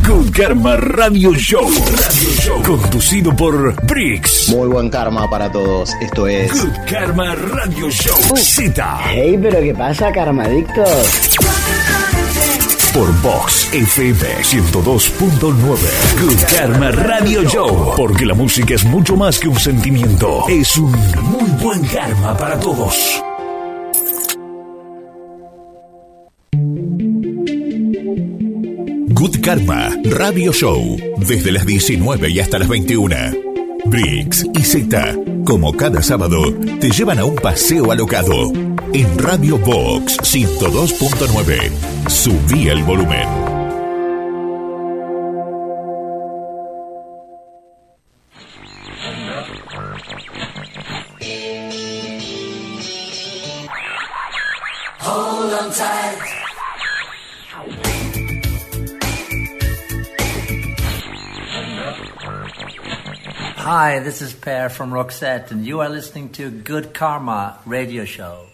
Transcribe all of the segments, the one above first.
Good Karma Radio Show. Conducido por Brix. Muy buen karma para todos. Esto es Good Karma Radio Show. Z. Hey, pero ¿qué pasa, karmadictos? Por Vox FM 102.9. Good Karma Radio Show. Porque la música es mucho más que un sentimiento. Es un muy buen karma para todos. Good Karma Radio Show. Desde las 19 y hasta las 21. Brix y Z, como cada sábado, te llevan a un paseo alocado. En Radio Vox 102.9. Subí el volumen. Hold on tight. Hi, this is Per from Roxette, and you are listening to Good Karma Radio Show.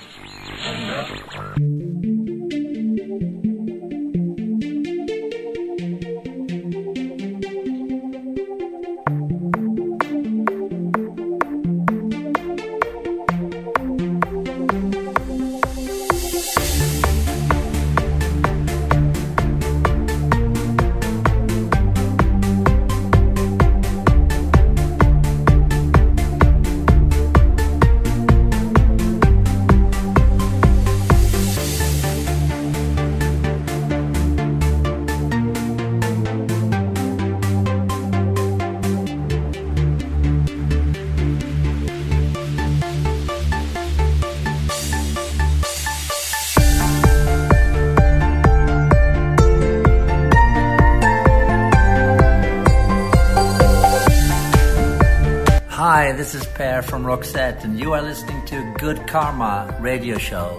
Hi, this is Per from Roxette, and you are listening to Good Karma Radio Show.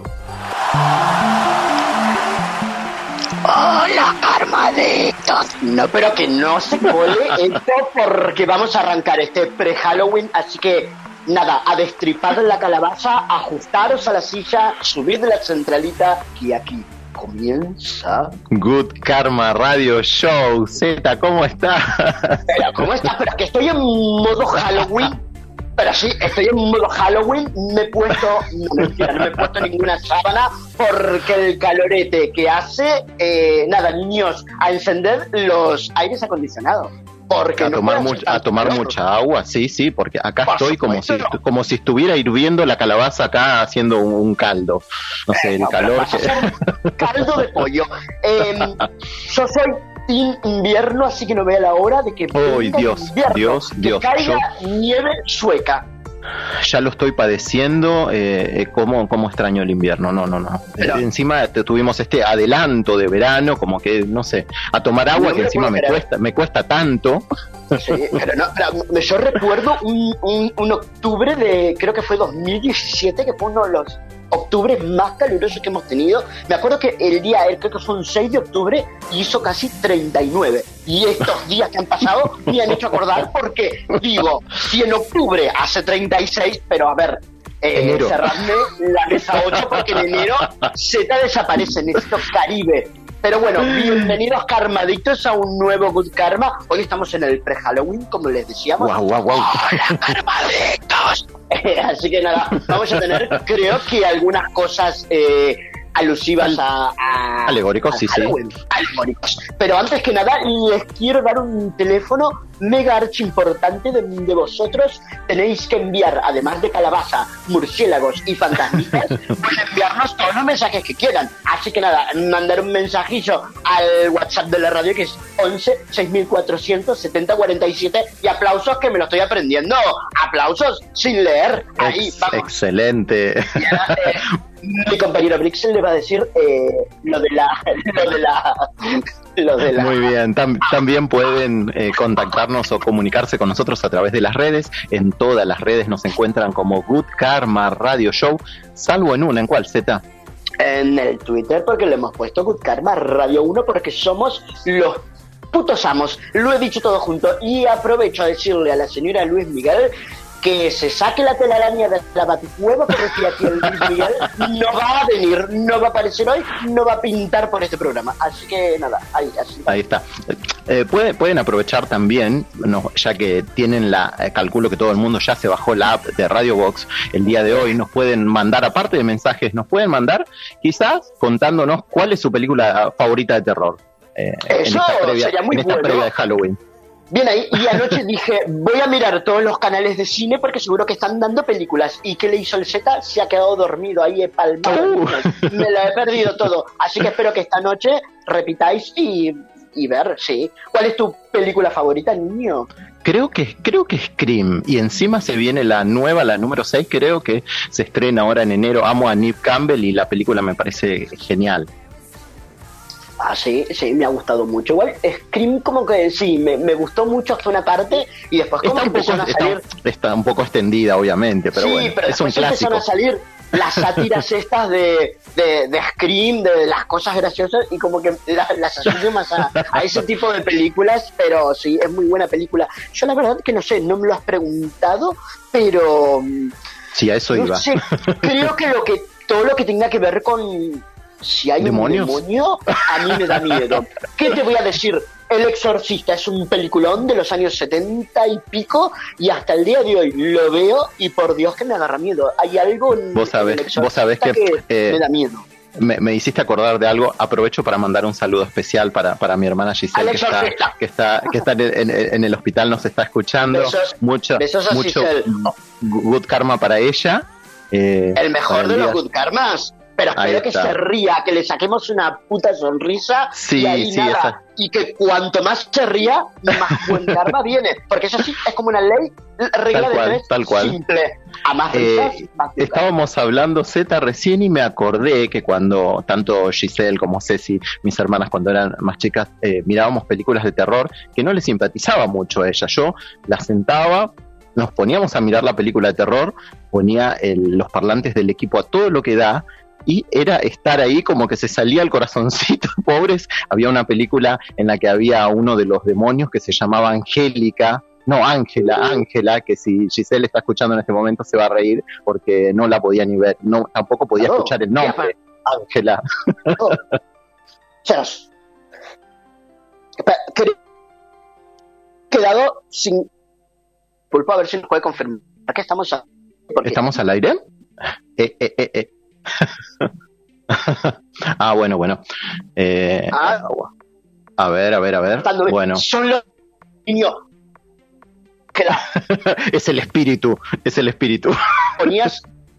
Hola, karmadictos. No, pero que no se cuele esto porque vamos a arrancar este pre-Halloween, así que nada, a destripar la calabaza, ajustaros a la silla, subid de la centralita y aquí comienza Good Karma Radio Show. Z, ¿cómo estás? Pero, ¿cómo estás? Pero que estoy en modo Halloween. Pero sí, estoy en modo Halloween. Me he puesto, no mentira, no me he puesto ninguna sábana porque el calorete que hace, nada, niños, a encender los aires acondicionados. Porque a no tomar mucha agua, sí, porque acá estoy como si estuviera hirviendo la calabaza acá haciendo un caldo. No sé, el calor que... caldo de pollo. Yo soy team invierno, así que no veo la hora de que Dios, que caiga nieve sueca. Ya lo estoy padeciendo, cómo extraño el invierno, no. Pero, encima tuvimos este adelanto de verano, como que, no sé, a tomar agua que encima me cuesta tanto. Sí, pero yo recuerdo un octubre de, creo que fue 2017, que fue uno de los octubres más calurosos que hemos tenido. Me acuerdo que el día, creo que fue un 6 de octubre, y hizo casi 39. Y estos días que han pasado me han hecho acordar porque, digo, si en octubre hace 36, pero a ver, cerradme la mesa 8 porque en enero Z desaparece, necesito Caribe. Pero bueno, bienvenidos karmadictos a un nuevo Good Karma. Hoy estamos en el pre-Halloween, como les decíamos. Wow. ¡Hola, karmadictos! Así que nada, vamos a tener, creo que algunas cosas alusivas a alegóricos, sí. Alegóricos. Pero antes que nada, les quiero dar un teléfono mega archi importante de vosotros. Tenéis que enviar, además de calabaza, murciélagos y fantasmitas, pueden enviarnos todos los mensajes que quieran. Así que nada, mandar un mensajillo al WhatsApp de la radio, que es 11 6400 70 47, y aplausos, que me lo estoy aprendiendo. Aplausos sin leer. Ahí, vamos. Excelente. Mi compañero Brixel le va a decir lo de la... Muy bien, también pueden contactarnos o comunicarse con nosotros a través de las redes. En todas las redes nos encuentran como Good Karma Radio Show, salvo en una. ¿En cuál, Z? En el Twitter, porque le hemos puesto Good Karma Radio 1, porque somos los putos amos. Lo he dicho todo junto. Y aprovecho a decirle a la señora Luis Miguel que se saque la telaraña de la baticueva, porque si aquí el Luis Miguel no va a venir, no va a aparecer hoy, no va a pintar por este programa. Así que nada, ahí está. Pueden aprovechar también, ya que tienen calculo que todo el mundo ya se bajó la app de Radio Box el día de hoy, nos pueden mandar, aparte de mensajes, nos pueden mandar quizás contándonos cuál es su película favorita de terror. Eso sería muy bueno. Previa de Halloween. Bien ahí, y anoche dije, voy a mirar todos los canales de cine porque seguro que están dando películas. ¿Y qué le hizo el Z? Se ha quedado dormido ahí palmado. Me lo he perdido todo. Así que espero que esta noche repitáis y ver, sí. ¿Cuál es tu película favorita, niño? Creo que Scream, y encima se viene la nueva, la número 6, creo que se estrena ahora en enero. Amo a Neve Campbell y la película me parece genial. Ah, sí, me ha gustado mucho. Igual Scream como que sí, me gustó mucho hasta una parte y después como que empezaron a salir... Está un poco extendida, obviamente, pero sí, bueno, pero es un clásico. Empezaron a salir las sátiras estas de Scream, de las cosas graciosas, y como que las asocio más a ese tipo de películas, pero sí, es muy buena película. Yo la verdad que no sé, no me lo has preguntado, pero... Sí, a eso no iba. Sé, creo que todo lo que tenga que ver con... Si hay ¿Demonios? un demonio, a mí me da miedo. ¿Qué te voy a decir? El Exorcista es un peliculón de los años 70 y pico, y hasta el día de hoy lo veo y por Dios que me agarra miedo. Hay algo en vos sabés que me da miedo. Me hiciste acordar de algo. Aprovecho para mandar un saludo especial para mi hermana Giselle, que está en el hospital, nos está escuchando. Besos a Giselle. Good karma para ella. El mejor de los good karmas. Pero espero que se ría, que le saquemos una puta sonrisa, sí, y ahí sí, nada. Y que cuanto más se ría, más buen karma viene. Porque eso sí, es como una ley, regla de tres, tal cual. simple. A más risas, más estábamos hablando, Z, recién, y me acordé que cuando tanto Giselle como Ceci, mis hermanas cuando eran más chicas, mirábamos películas de terror que no les simpatizaba mucho a ella. Yo las sentaba, nos poníamos a mirar la película de terror, ponía los parlantes del equipo a todo lo que da, y era estar ahí como que se salía el corazoncito, pobres. Había una película en la que había uno de los demonios que se llamaba Ángela, que si Giselle está escuchando en este momento se va a reír porque no la podía ni ver, no, tampoco podía escuchar el nombre, Ángela. Quedado sin pulpo, a ver si nos puede confirmar que estamos ¿Estamos al aire? Bueno. A ver. Bueno. Son los niños. Es el espíritu. Ponías.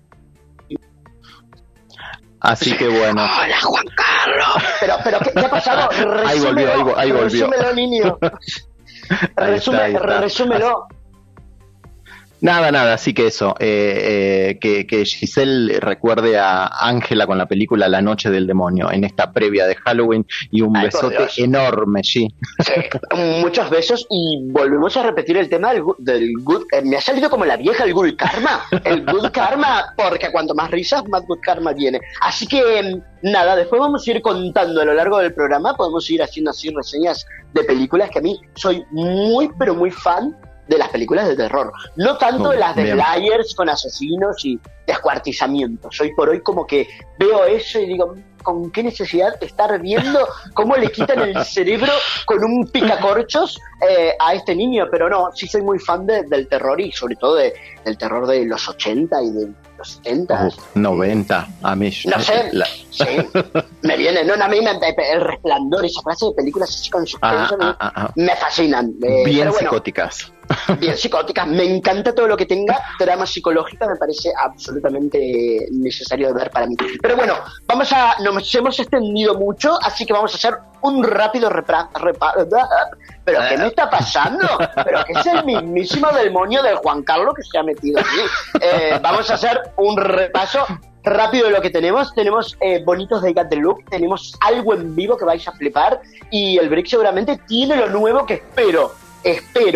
Así que bueno. Hola, Juan Carlos. Pero ¿qué ha pasado? Ahí volvió. Resúmelo, niño. Resúmelo. Nada, así que eso, que Giselle recuerde a Ángela con la película La Noche del Demonio en esta previa de Halloween, y un besote enorme, sí. Muchos besos, y volvemos a repetir el tema del good, me ha salido como la vieja, el good karma, porque cuanto más risas, más good karma viene. Así que nada, después vamos a ir contando a lo largo del programa, podemos ir haciendo así reseñas de películas, que a mí soy muy, pero muy fan de las películas de terror, no tanto de las de Flyers con asesinos y descuartizamientos. Hoy por hoy como que veo eso y digo, ¿con qué necesidad de estar viendo cómo le quitan el cerebro con un picacorchos a este niño? Pero no, sí soy muy fan del terror, y sobre todo del terror de los 80 y de los 70. 90, a mí. No sé, sí, me viene, a mí El Resplandor, esa clase de películas así con suspenso, me fascinan. Bien psicóticas. Bien psicóticas, me encanta todo lo que tenga trama psicológica, me parece absolutamente necesario de ver para mí. Pero bueno, nos hemos extendido mucho, así que vamos a hacer un rápido ¿Pero qué me está pasando? ¿Pero qué es el mismísimo demonio del Juan Carlos que se ha metido aquí? Vamos a hacer un repaso rápido de lo que tenemos. Tenemos bonitos de Got the Look, tenemos algo en vivo que vais a flipar, y el Brick seguramente tiene lo nuevo que espero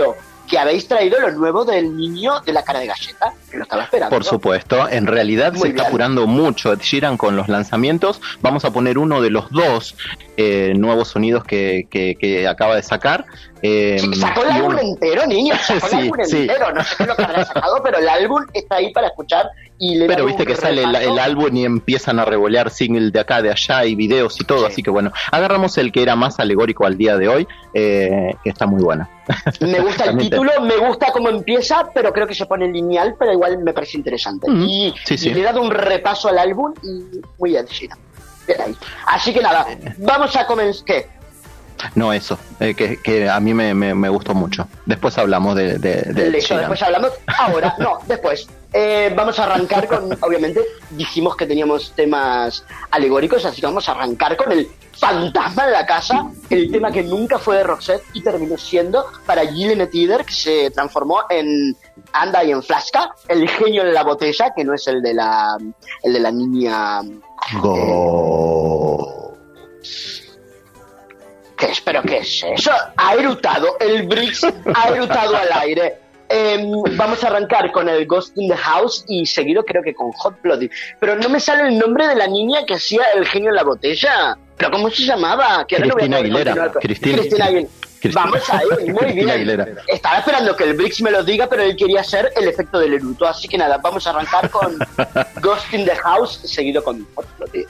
que habéis traído lo nuevo del niño de la cara de galleta, que lo estaba esperando. Por supuesto, en realidad se está apurando mucho Ed Sheeran con los lanzamientos. Vamos a poner uno de los 2 nuevos sonidos que acaba de sacar. Sacó el álbum entero, niño, sacó el álbum entero. No sé qué es lo que habrá sacado, pero el álbum está ahí para escuchar. Pero viste que sale el álbum y empiezan a revolear singles de acá, de allá y videos y todo, así que bueno, agarramos el que era más alegórico al día de hoy, que está muy bueno. Me gusta el título, me gusta cómo empieza, pero creo que se pone lineal, pero igual me parece interesante. Y le he dado un repaso al álbum y muy Ed Sheeran. Así que nada, vamos a comenzar. ¿Qué? No, eso, que a mí me gustó mucho. Después hablamos de eso, después hablamos. Ahora, no, después. Vamos a arrancar con, obviamente, dijimos que teníamos temas alegóricos, así que vamos a arrancar con el fantasma de la casa, el tema que nunca fue de Roxette y terminó siendo para Gillen Tider, que se transformó en Anda y en Flasca, el genio en la botella, que no es el de la niña. ¿Qué es? ¿Pero qué es eso? Ha erutado, el Brix ha erutado al aire. Vamos a arrancar con el Ghost in the House y seguido creo que con Hot Blooded. Pero no me sale el nombre de la niña que hacía el genio en la botella. ¿Pero cómo se llamaba? Que Cristina Aguilera. Cristina Aguilera. Vamos a ir, muy bien. Aguilera. Estaba esperando que el Brix me lo diga, pero él quería hacer el efecto del eruto. Así que nada, vamos a arrancar con Ghost in the House seguido con Hot Blooded.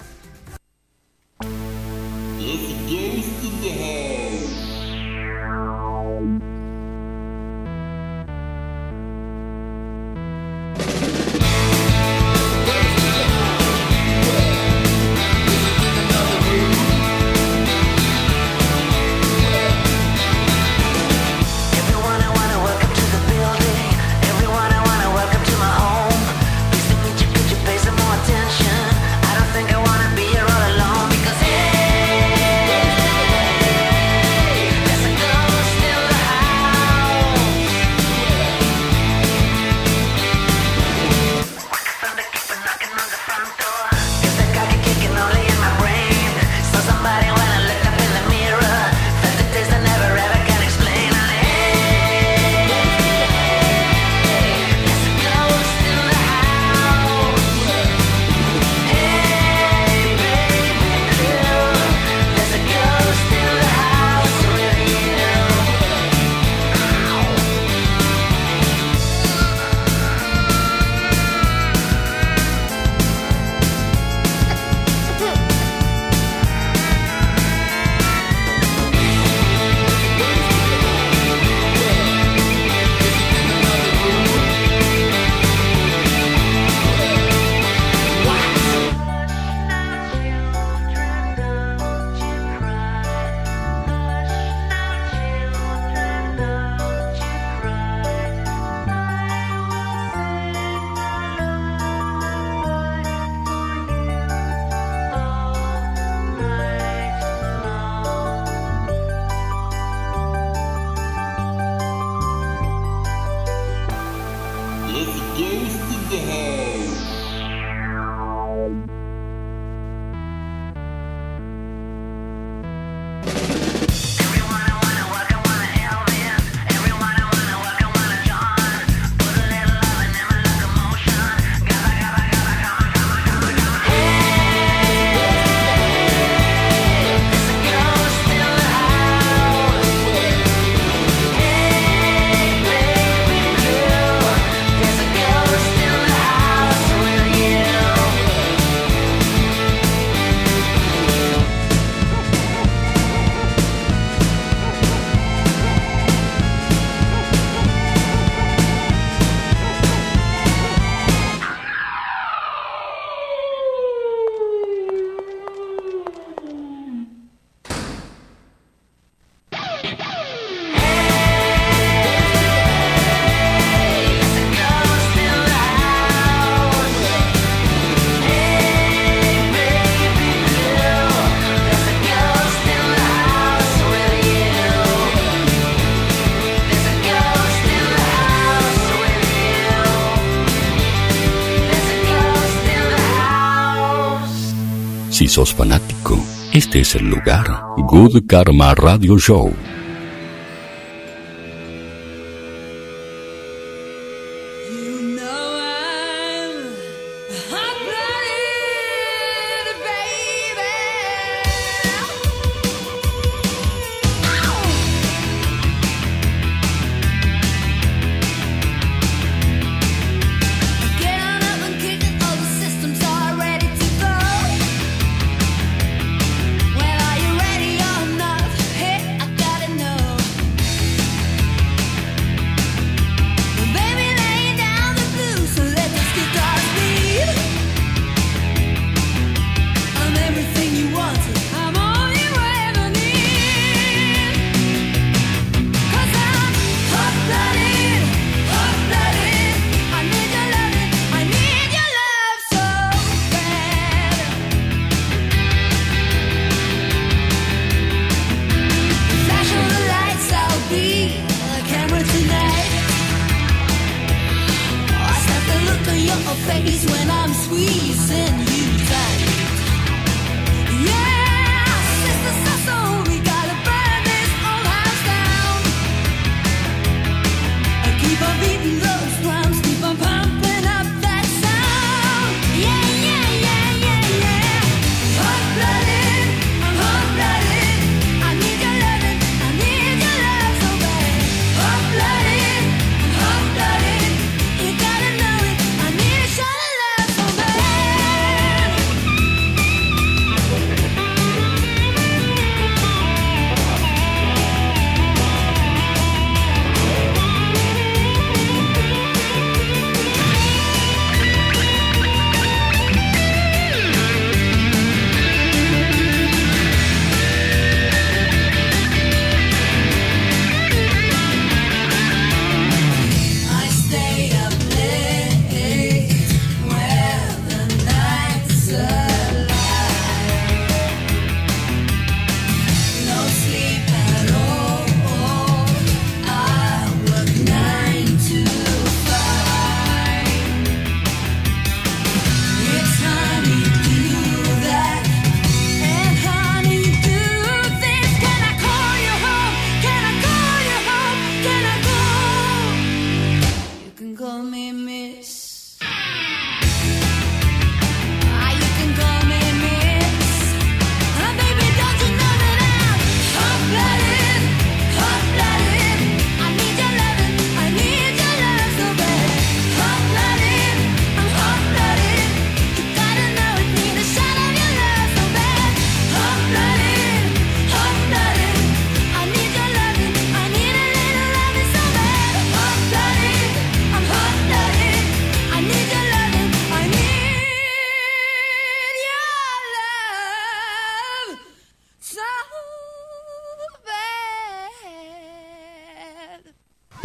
Si sos fanático, este es el lugar. Good Karma Radio Show.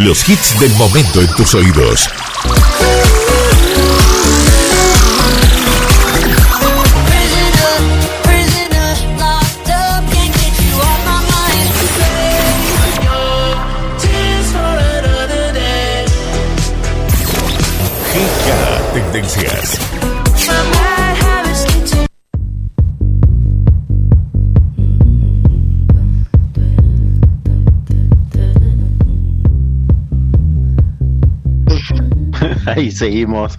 Los hits del momento en tus oídos. GK Tendencias. Ahí seguimos.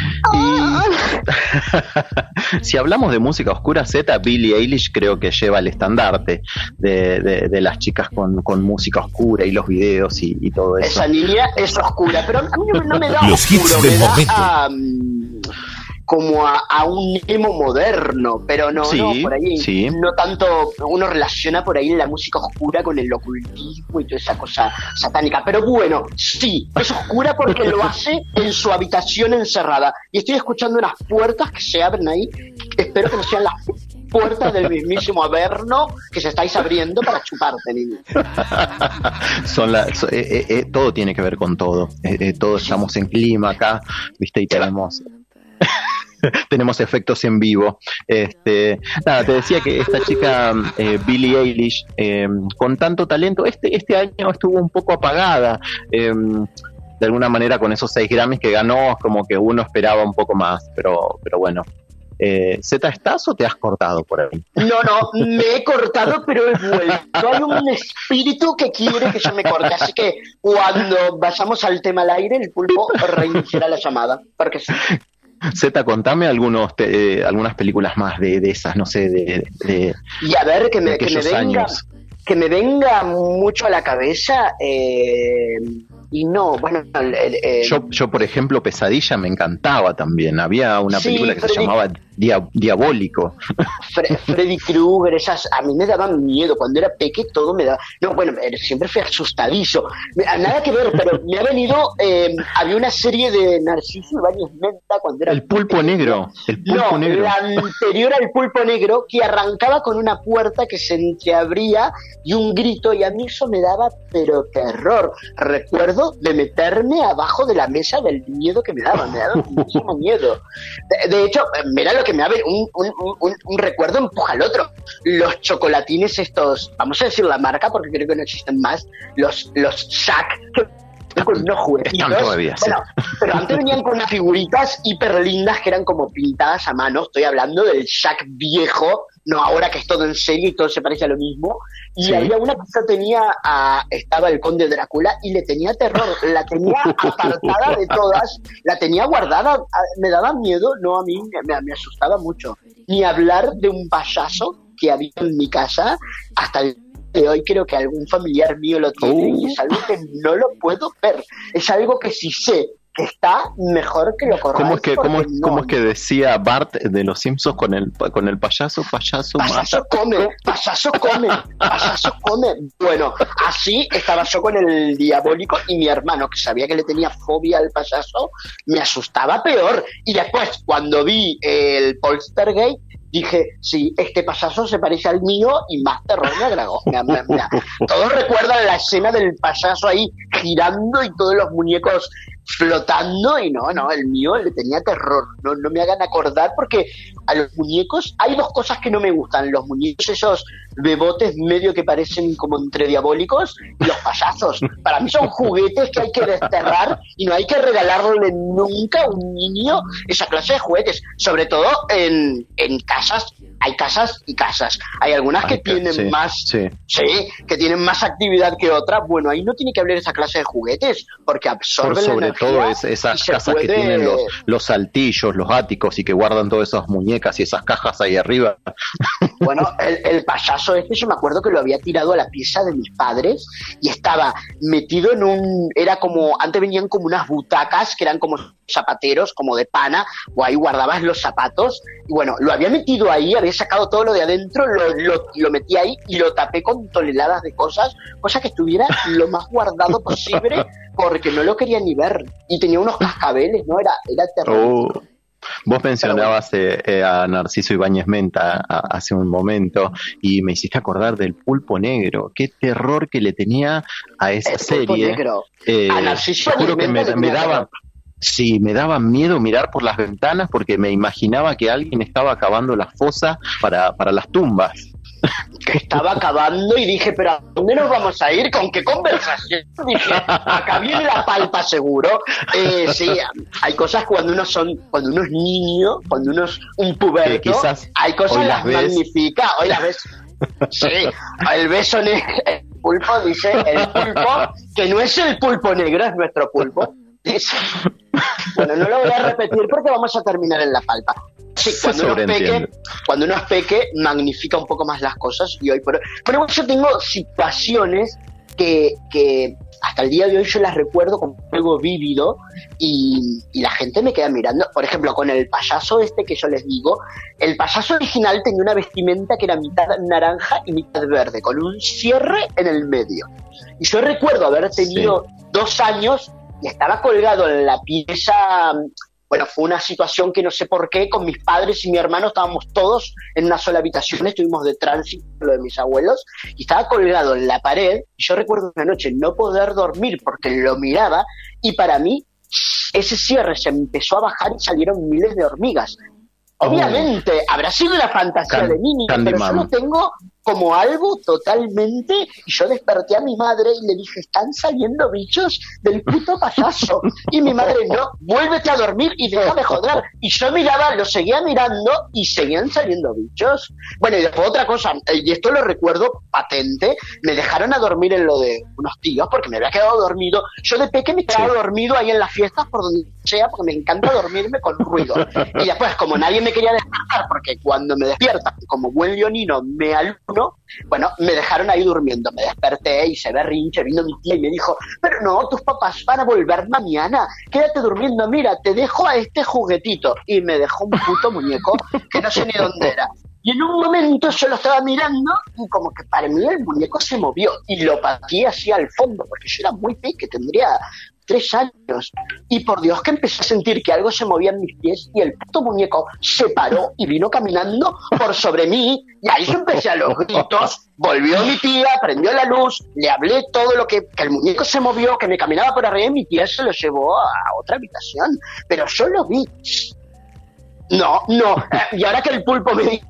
Y si hablamos de música oscura, Z, Billie Eilish creo que lleva el estandarte de las chicas con música oscura y los videos y todo eso. Esa niña es oscura, pero a mí no me da Los oscuro, hits del me da momento. como a un emo moderno, pero no, Sí, no, por ahí, sí. no tanto, uno relaciona por ahí la música oscura con el ocultismo y toda esa cosa satánica, pero bueno, sí, es oscura porque lo hace en su habitación encerrada, y estoy escuchando unas puertas que se abren ahí, espero que no sean las puertas del mismísimo Averno que se estáis abriendo para chuparte, niño. Todo tiene que ver con todo. Todos estamos en clima acá, ¿viste? Y tenemos efectos en vivo. Nada, te decía que esta chica Billie Eilish, con tanto talento, este año estuvo un poco apagada. De alguna manera con esos 6 Grammys que ganó, como que uno esperaba un poco más, pero bueno. ¿Z estás o te has cortado por ahí? No, me he cortado, pero he vuelto. Hay un espíritu que quiere que yo me corte, así que cuando vayamos al tema al aire, el pulpo reiniciará la llamada, porque sí. Z, contame algunas películas más de esas, no sé, y a ver, que me venga años. Que me venga mucho a la cabeza, y no, bueno, Yo, por ejemplo, Pesadilla me encantaba también. Había una película que se llamaba Diabólico. Freddy Krueger, esas a mí me daban miedo. Cuando era peque todo me daba... No, bueno, siempre fui asustadizo. Nada que ver, pero me ha venido... había una serie de Narciso Ibáñez Menta cuando era El Pulpo Negro. Negro. La anterior al Pulpo Negro, que arrancaba con una puerta que se entreabría y un grito, y a mí eso me daba pero terror. Recuerdo de meterme abajo de la mesa del miedo que me daba muchísimo miedo. De hecho, mira lo que me abre, un recuerdo empuja al otro. Los chocolatines estos, vamos a decir la marca porque creo que no existen más, los Shack, con unos juguetitos. Están todavía, sí. Bueno, pero antes venían con unas figuritas hiper lindas que eran como pintadas a mano. Estoy hablando del Shack viejo, no ahora que es todo en serie y todo se parece a lo mismo. Y sí. Había una que yo tenía, estaba el Conde Drácula y le tenía terror, la tenía apartada de todas, la tenía guardada, me daba miedo, no, a mí me asustaba mucho. Ni hablar de un payaso que había en mi casa, hasta el de hoy creo que algún familiar mío lo tiene y es algo que no lo puedo ver, es algo que si sé que está mejor que lo corráis. ¿Cómo es que decía Bart de los Simpsons con el payaso? Payaso come. Bueno, así estaba yo con el Diabólico, y mi hermano, que sabía que le tenía fobia al payaso, me asustaba peor. Y después, cuando vi el Poltergeist, dije, sí, este payaso se parece al mío, y más terror me agregó. Todos recuerdan la escena del payaso ahí girando y todos los muñecos flotando, y no, el mío le tenía terror. No me hagan acordar, porque a los muñecos hay dos cosas que no me gustan: los muñecos esos bebotes medio que parecen como entre diabólicos, y los payasos. Para mí son juguetes que hay que desterrar y no hay que regalarle nunca a un niño esa clase de juguetes, sobre todo en casas. Hay casas y casas. Hay algunas que tienen más, que tienen más actividad que otras. Bueno, ahí no tiene que haber esa clase de juguetes, porque absorben sobre todo esas casas que tienen los saltillos, los áticos, y que guardan todas esas muñecas y esas cajas ahí arriba. Bueno, el payaso yo me acuerdo que lo había tirado a la pieza de mis padres y estaba metido era como, antes venían como unas butacas que eran como zapateros, como de pana, o ahí guardabas los zapatos, y bueno, lo había metido ahí, había sacado todo lo de adentro, lo metí ahí y lo tapé con toneladas de cosa que estuviera lo más guardado posible, porque no lo quería ni ver, y tenía unos cascabeles, ¿no? Era terrible. Vos mencionabas a Narciso Ibáñez Menta hace un momento y me hiciste acordar del Pulpo Negro. Qué terror que le tenía a esa serie. Pulpo Negro. A Narciso juro que me daba... Sí, me daba miedo mirar por las ventanas porque me imaginaba que alguien estaba cavando la fosa para las tumbas. Que estaba acabando y dije, pero ¿a dónde nos vamos a ir? ¿Con qué conversación? Dije, acá viene la palpa seguro. Sí, hay cosas cuando uno es niño, cuando uno es un puberto, hay cosas las magnifica, hoy las ves. Sí, el beso en el pulpo, dice el pulpo, que no es el pulpo negro, es nuestro pulpo. Dice. Bueno, no lo voy a repetir porque vamos a terminar en la palpa. Sí, cuando uno es peque, magnifica un poco más las cosas y hoy por hoy. Pero yo tengo situaciones que hasta el día de hoy yo las recuerdo como algo vívido y la gente me queda mirando. Por ejemplo, con el payaso que yo les digo, el payaso original tenía una vestimenta que era mitad naranja y mitad verde, con un cierre en el medio. Y yo recuerdo haber tenido 2 años y estaba colgado en la pieza. Bueno, fue una situación que no sé por qué, con mis padres y mi hermano estábamos todos en una sola habitación, estuvimos de tránsito, lo de mis abuelos, y estaba colgado en la pared, y yo recuerdo una noche no poder dormir porque lo miraba, y para mí ese cierre se empezó a bajar y salieron miles de hormigas. Obviamente, habrá sido una fantasía de niño, pero yo lo tengo como algo totalmente, y yo desperté a mi madre y le dije, están saliendo bichos del puto payaso, y mi madre, no, vuélvete a dormir y déjame joder, y yo miraba, lo seguía mirando y seguían saliendo bichos. Bueno, y después otra cosa, y esto lo recuerdo patente, me dejaron a dormir en lo de unos tíos porque me había quedado dormido. Yo de pequeño me quedaba dormido ahí en las fiestas por donde sea porque me encanta dormirme con ruido, y después como nadie me quería despertar porque cuando me despiertan como buen leonino me aluno, bueno, me dejaron ahí durmiendo, me desperté y se berrinche, vino mi tía y me dijo, pero no, tus papás van a volver mañana, quédate durmiendo, mira, te dejo a este juguetito, y me dejó un puto muñeco que no sé ni dónde era. Y en un momento yo lo estaba mirando y como que para mí el muñeco se movió y lo pateé así al fondo, porque yo era muy pequeño, tendría 3 años, y por Dios que empecé a sentir que algo se movía en mis pies y el puto muñeco se paró y vino caminando por sobre mí, y ahí yo empecé a los gritos, volvió mi tía, prendió la luz, le hablé todo lo que el muñeco se movió, que me caminaba por arriba y mi tía se lo llevó a otra habitación, pero yo lo vi. No, y ahora que el pulpo me dice...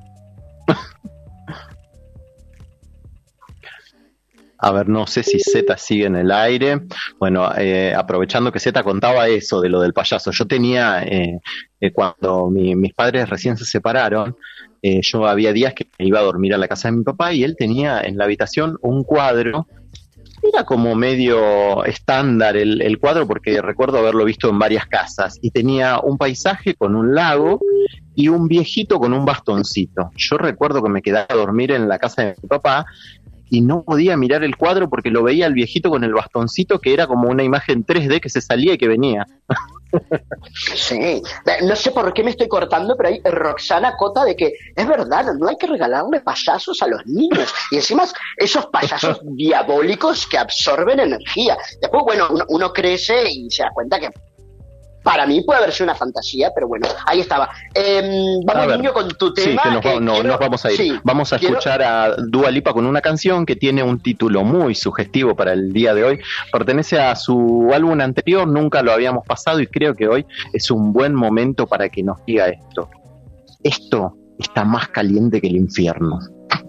A ver, no sé si Z sigue en el aire. Bueno, aprovechando que Z contaba eso de lo del payaso. Yo tenía, cuando mis padres recién se separaron, yo había días que iba a dormir a la casa de mi papá y él tenía en la habitación un cuadro. Era como medio estándar el cuadro porque recuerdo haberlo visto en varias casas. Y tenía un paisaje con un lago y un viejito con un bastoncito. Yo recuerdo que me quedaba a dormir en la casa de mi papá y no podía mirar el cuadro porque lo veía el viejito con el bastoncito, que era como una imagen 3D que se salía y que venía. Sí, no sé por qué me estoy cortando, pero ahí Roxana acota de que es verdad, no hay que regalarle payasos a los niños, y encima esos payasos diabólicos que absorben energía. Después, bueno, uno crece y se da cuenta que para mí puede haber sido una fantasía, pero bueno, ahí estaba. Vamos, niño, con tu tema. Sí, nos vamos a ir. Sí, vamos a escuchar a Dua Lipa con una canción que tiene un título muy sugestivo para el día de hoy. Pertenece a su álbum anterior, nunca lo habíamos pasado, y creo que hoy es un buen momento para que nos diga esto. Esto está más caliente que el infierno.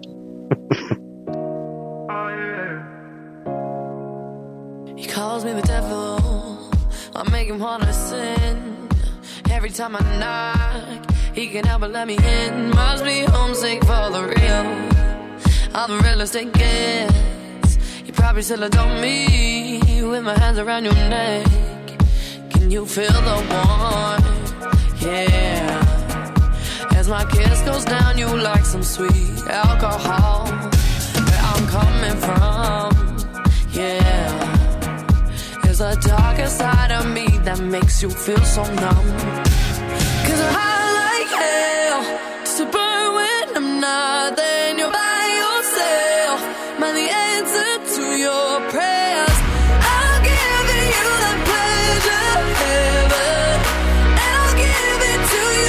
He calls me the devil. I make him wanna sin. Every time I knock, he can help but let me in. Must be homesick for the real. I'm the realest it gets. You probably still adore me with my hands around your neck. Can you feel the warmth? Yeah. As my kiss goes down, you like some sweet alcohol. Where I'm coming from, yeah. The darkest side of me that makes you feel so numb. 'Cause I like hell to burn when I'm not there and you're by yourself. Am I the answer to your prayers? I'll give you that pleasure, heaven, and I'll give it to you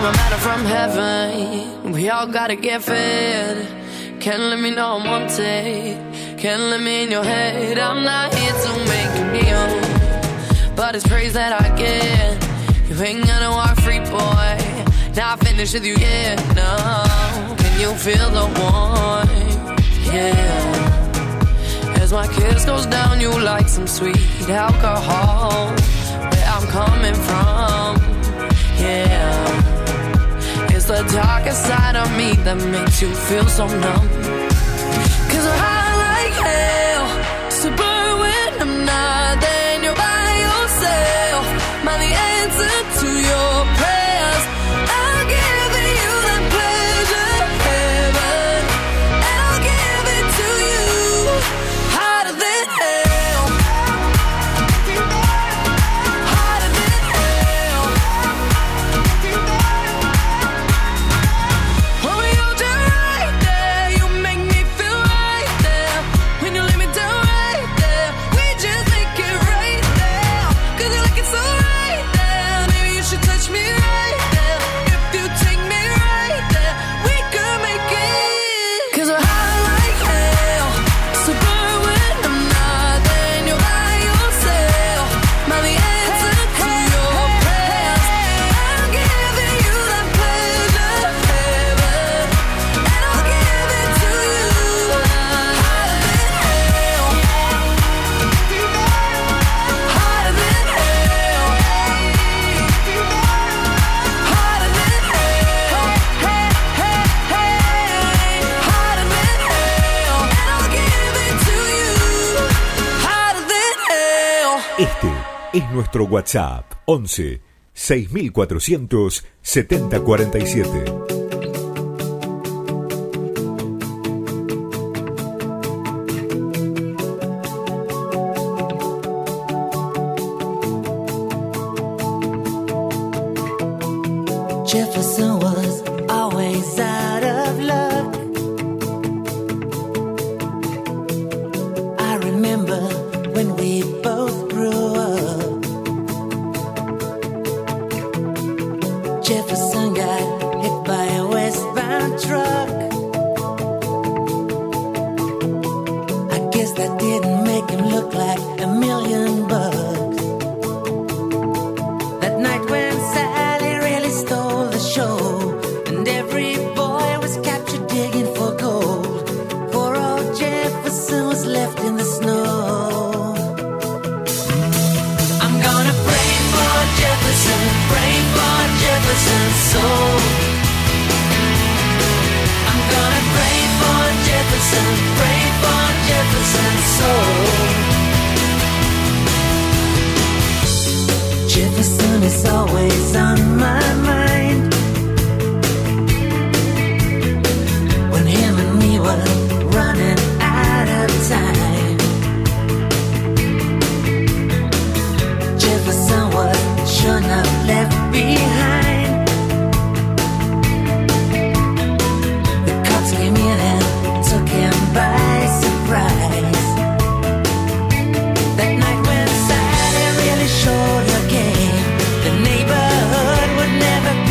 I'm a matter from heaven. We all gotta get fed. Can't let me know I'm wanted. Can't let me in your head. I'm not here to make you kneel, but it's praise that I get. You ain't gonna walk free, boy. Not finished with you yet, no. Can you feel the warmth? Yeah. As my kiss goes down, you like some sweet alcohol. Where I'm coming from, yeah. It's the darkest side of me that makes you feel so numb. 'Cause I like hell to burn when I'm not there and you're by yourself. Am I the answer to your prayers? I'll give you that pleasure, heaven, and I'll give it to you harder than hell. Harder than hell. When we hold you right there, you make me feel right there. When you lay me down right there, we just make it right there. 'Cause you like it so right there. Maybe you should touch me right there. If you take me right there, we could make it. 'Cause we're high like hell, so burn when I'm not there and you're by yourself. Am I the answer to your prayers? I'm giving you that pleasure, heaven, and I'll give it to you harder than hell. Harder than hell. Harder than hell. Hey, hey, hey. Harder than hell. And I'll give it to you harder than hell. Este es nuestro WhatsApp 11 6400 7047. Jefferson was always out of luck. I remember when we both grew up. Jefferson got hit by a westbound truck. I guess that didn't make him look like $1,000,000. That night when Sally really stole the show, and every boy was captured digging for gold. Poor old Jefferson was left in the snow. I'm gonna pray for Jefferson's soul. I'm gonna pray for Jefferson's soul. Jefferson is always on my mind. When him and me were running out of time, Jefferson was sure enough left behind. The cops came in and took him by surprise. That night when Sally really showed her game, the neighborhood would never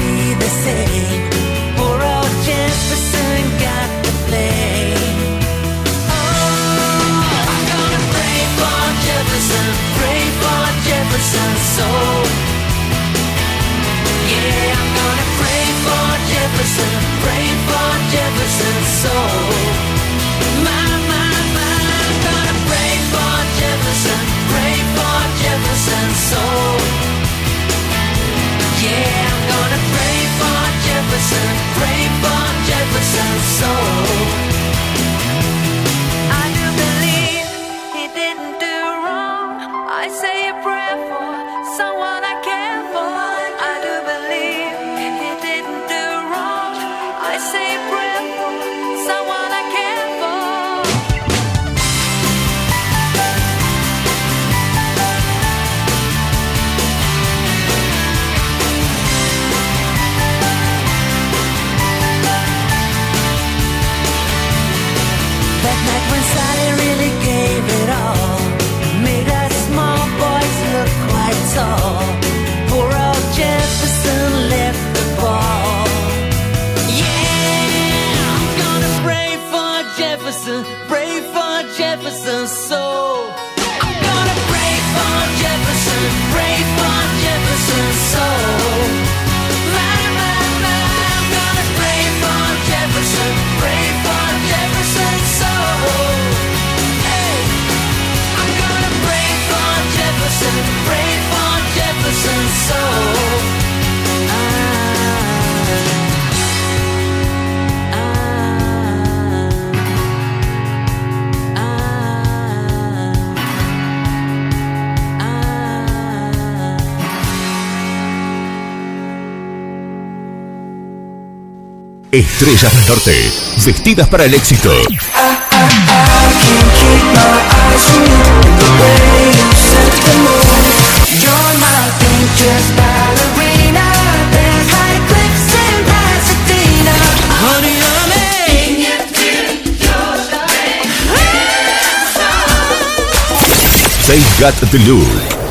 Estrellas del Norte, vestidas para el éxito. They got the look.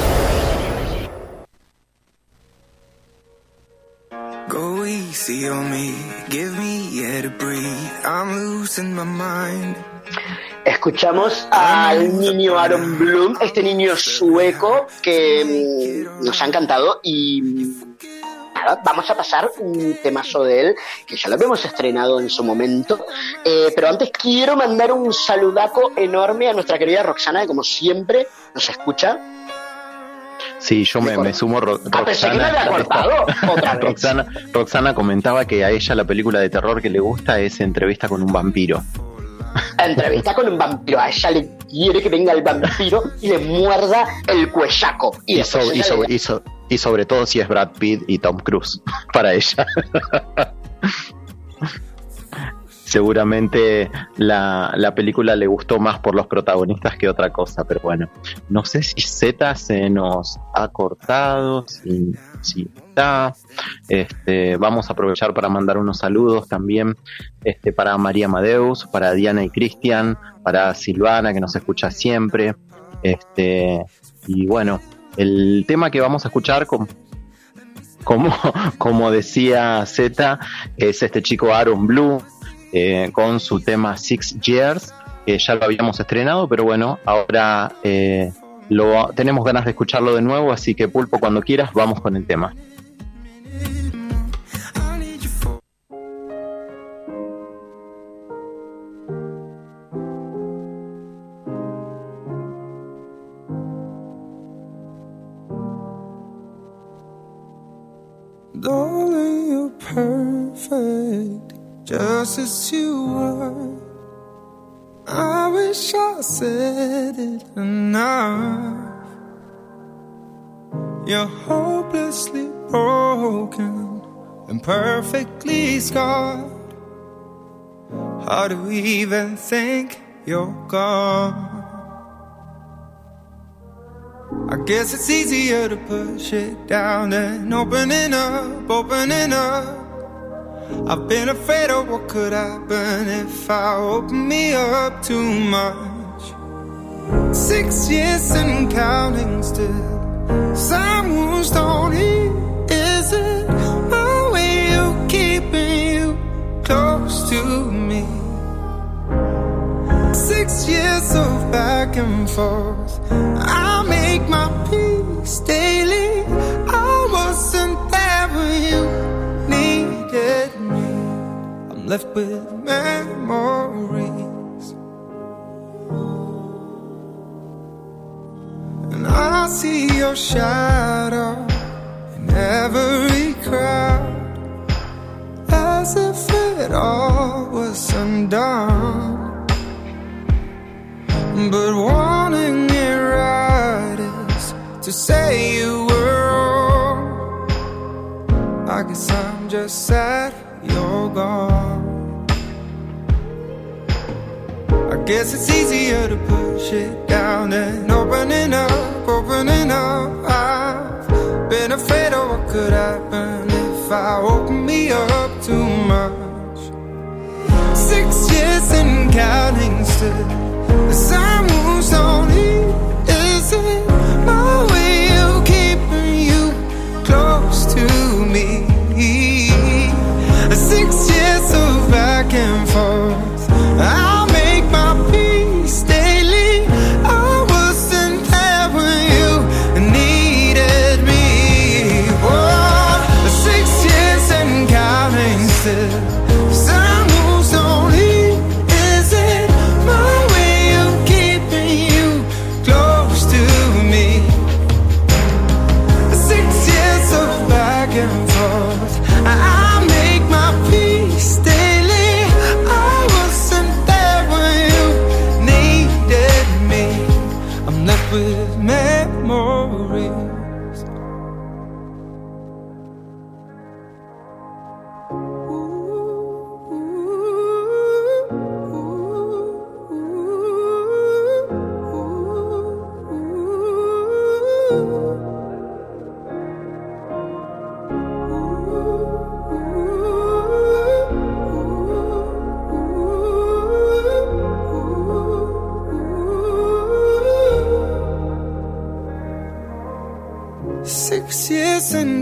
Go easy on me, give me air to breathe. I'm losing my mind. Escuchamos al niño Aaron Bloom, este niño sueco que nos ha encantado y vamos a pasar un temazo de él que ya lo habíamos estrenado en su momento, pero antes quiero mandar un saludaco enorme a nuestra querida Roxana, que como siempre nos escucha. Sí, yo me sumo. Pensé que me había cortado otra vez. Roxana comentaba que a ella la película de terror que le gusta es Entrevista con un vampiro. Entrevista con un vampiro, a ella le quiere que venga el vampiro y le muerda el cuellaco. Y sobre todo si es Brad Pitt y Tom Cruise para ella. Seguramente la película le gustó más por los protagonistas que otra cosa, pero bueno, no sé si Z se nos ha cortado, si está. Vamos a aprovechar para mandar unos saludos también para María Amadeus, para Diana y Cristian, para Silvana que nos escucha siempre, y bueno, el tema que vamos a escuchar como decía Z, es este chico Aaron Bloom, con su tema 6 Years, que ya lo habíamos estrenado, pero bueno, ahora tenemos ganas de escucharlo de nuevo, así que Pulpo, cuando quieras, vamos con el tema. Darling, you're perfect, just as you are. I wish I said it enough. You're hopelessly broken and perfectly scarred. How do we even think you're gone? I guess it's easier to push it down than opening up, opening up. I've been afraid of what could happen if I open me up too much. 6 years and counting still, some wounds don't heal. Is it my way of keeping you close to me? 6 years of back and forth, I make my peace daily. I wasn't there when you needed me. I'm left with memories, and I see your shadow in every crowd, as if it all was undone. But wanting it right is to say you were wrong. I guess I'm just sad you're gone. I guess it's easier to push it down than opening up, opening up. I've been afraid of what could happen if I open me up too much. 6 years and counting still, the sun moves on heat. Is it my way of keeping you close to me? 6 years of back and forth, I'll make my peace daily. I wasn't there when you needed me. Oh, 6 years and counting still, the sun moves on heat. Is it my way of keeping you close to me? 6 years of back and forth, I make my peace daily. I wasn't there when you needed me. I'm left with memories. Ooh.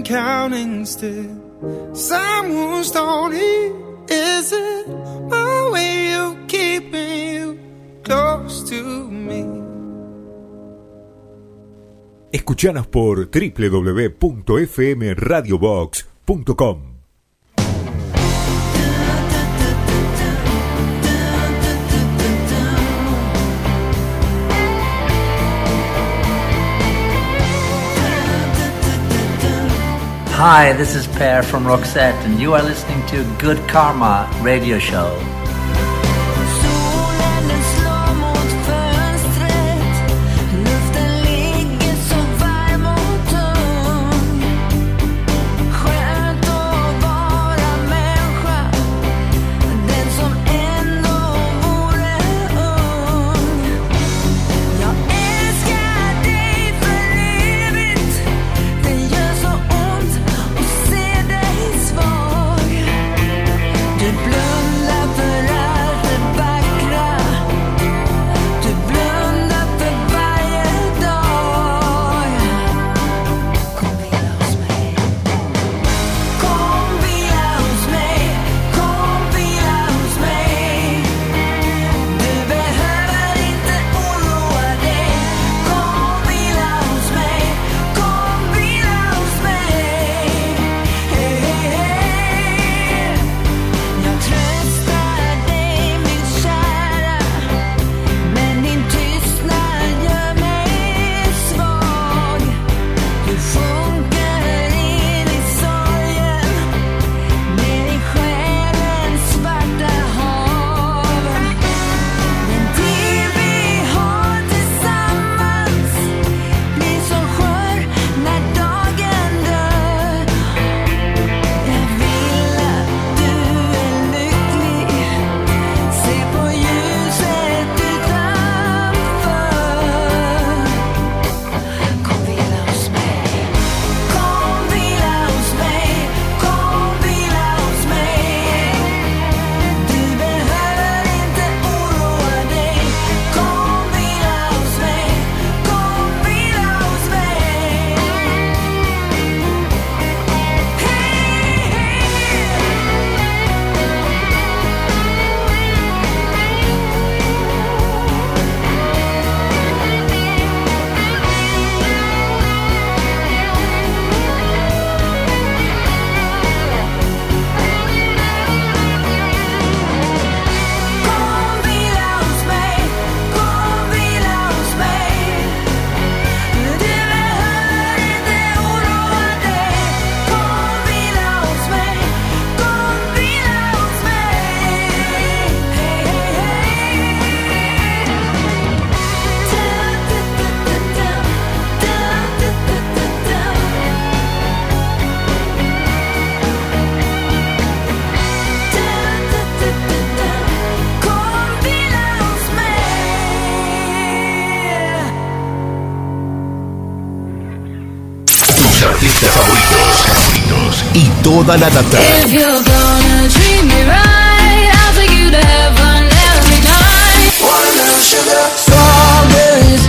counting still. Someone's don't eat. Is it my way of keeping you close to me? Escuchanos por www.fmradiobox.com. Hi, this is Per from Roxette, and you are listening to Good Karma Radio Show. Artistas favoritos y toda la data. If you're gonna treat me right, I'll take you to heaven every night. Watermelon sugar, strawberries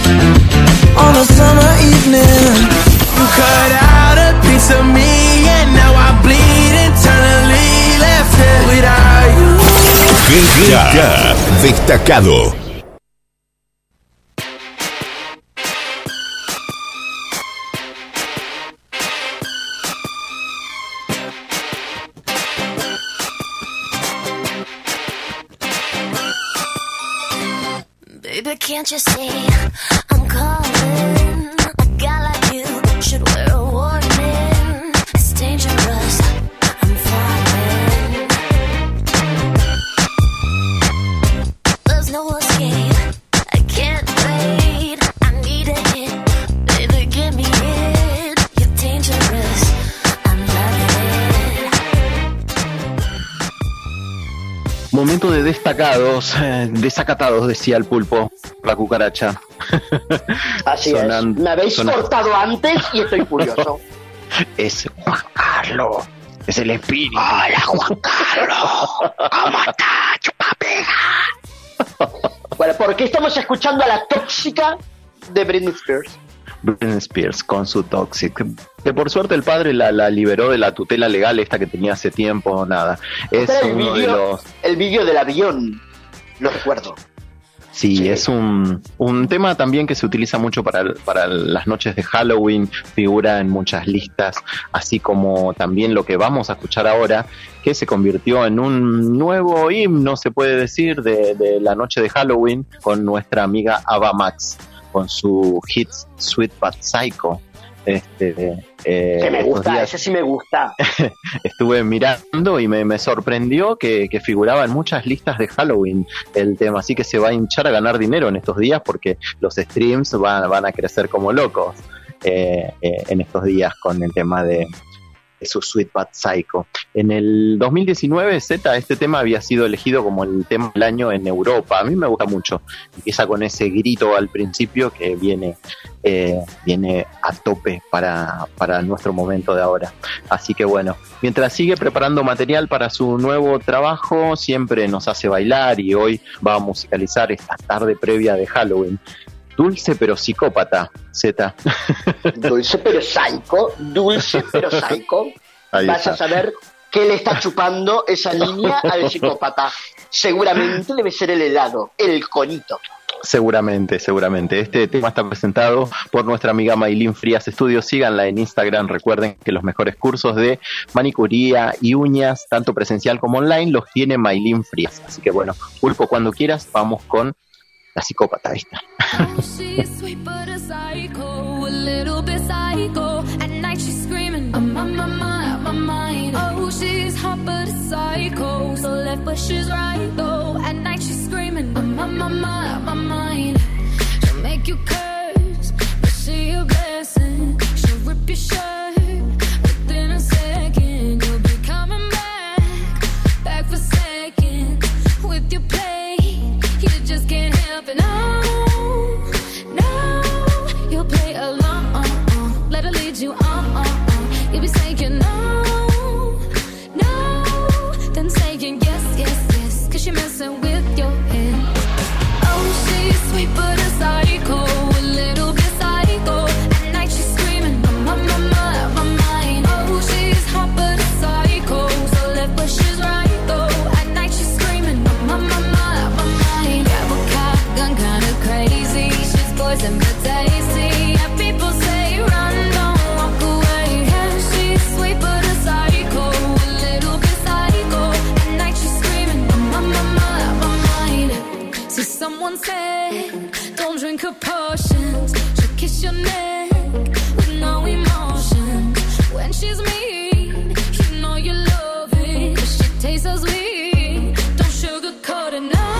on a summer evening. You cut out a piece of me and now I bleed internally, left it without you. GK Destacado. Baby, can't you see I'm calling? A guy like you should wear a warning. It's dangerous, I'm falling. There's no escape, I can't wait. I need a hit, baby, give me it. You're dangerous, I'm loving it. Momento de destacados, desacatados, decía el pulpo, la cucaracha. Así es. Me habéis cortado antes y estoy furioso. Es Juan Carlos, es el espíritu. Hola, Juan Carlos. ¿Cómo estás, chupapega? Bueno, ¿por qué estamos escuchando a la tóxica de Britney Spears? Britney Spears con su Toxic, que por suerte el padre la liberó de la tutela legal esta que tenía hace tiempo, nada. Es el vídeo del avión, lo recuerdo. Sí, es un tema también que se utiliza mucho para las noches de Halloween, figura en muchas listas, así como también lo que vamos a escuchar ahora, que se convirtió en un nuevo himno, se puede decir, de la noche de Halloween, con nuestra amiga Ava Max, con su hit Sweet But Psycho. Me gusta, ese sí me gusta. Estuve mirando y me sorprendió que figuraba en muchas listas de Halloween el tema, así que se va a hinchar a ganar dinero en estos días porque los streams van a crecer como locos en estos días con el tema de su Sweet But Psycho. En el 2019, este tema había sido elegido como el tema del año en Europa. A mí me gusta mucho. Empieza con ese grito al principio que viene a tope para nuestro momento de ahora. Así que bueno, mientras sigue preparando material para su nuevo trabajo, siempre nos hace bailar y hoy va a musicalizar esta tarde previa de Halloween. Dulce pero psicópata, Z. Dulce pero psycho. Vas a saber qué le está chupando esa niña al psicópata. Seguramente debe ser el helado, el conito. Seguramente. Este tema está presentado por nuestra amiga Maylin Frías Estudios. Síganla en Instagram. Recuerden que los mejores cursos de manicuría y uñas, tanto presencial como online, los tiene Maylin Frías. Así que bueno, Pulpo, cuando quieras, vamos con la psicópata esta. Oh, she's sweet but a psycho, a little bit psycho. At night she's screaming, I'm on my mind. Oh, she's hot but a psycho, so left but she's right though. At night she's screaming, I'm on my mind. She'll make you curse, but she a blessing. She'll rip your shirt within a second. You'll be coming back for seconds with your play. You just can't help it, no, you'll play along, let her lead you on, you'll be saying no, then saying yes, cause you're messing with your head. Oh, she's sweet but a psycho, a little bit psycho, at night she's screaming, I'm on my mind. Oh, she's hot but a psycho, so left but she's right though, at night she's screaming, I'm on my mind. Gun kinda crazy, she's poison but tasty. Yeah, people say run, don't walk away. Yeah, she's sweet but a psycho, a little bit psycho. At night she's screaming, I'm on my mind. See, someone said, don't drink her potions. She'll kiss your neck with no emotion. When she's mean, you know you love it, 'cause she tastes so sweet. Don't sugarcoat it, no.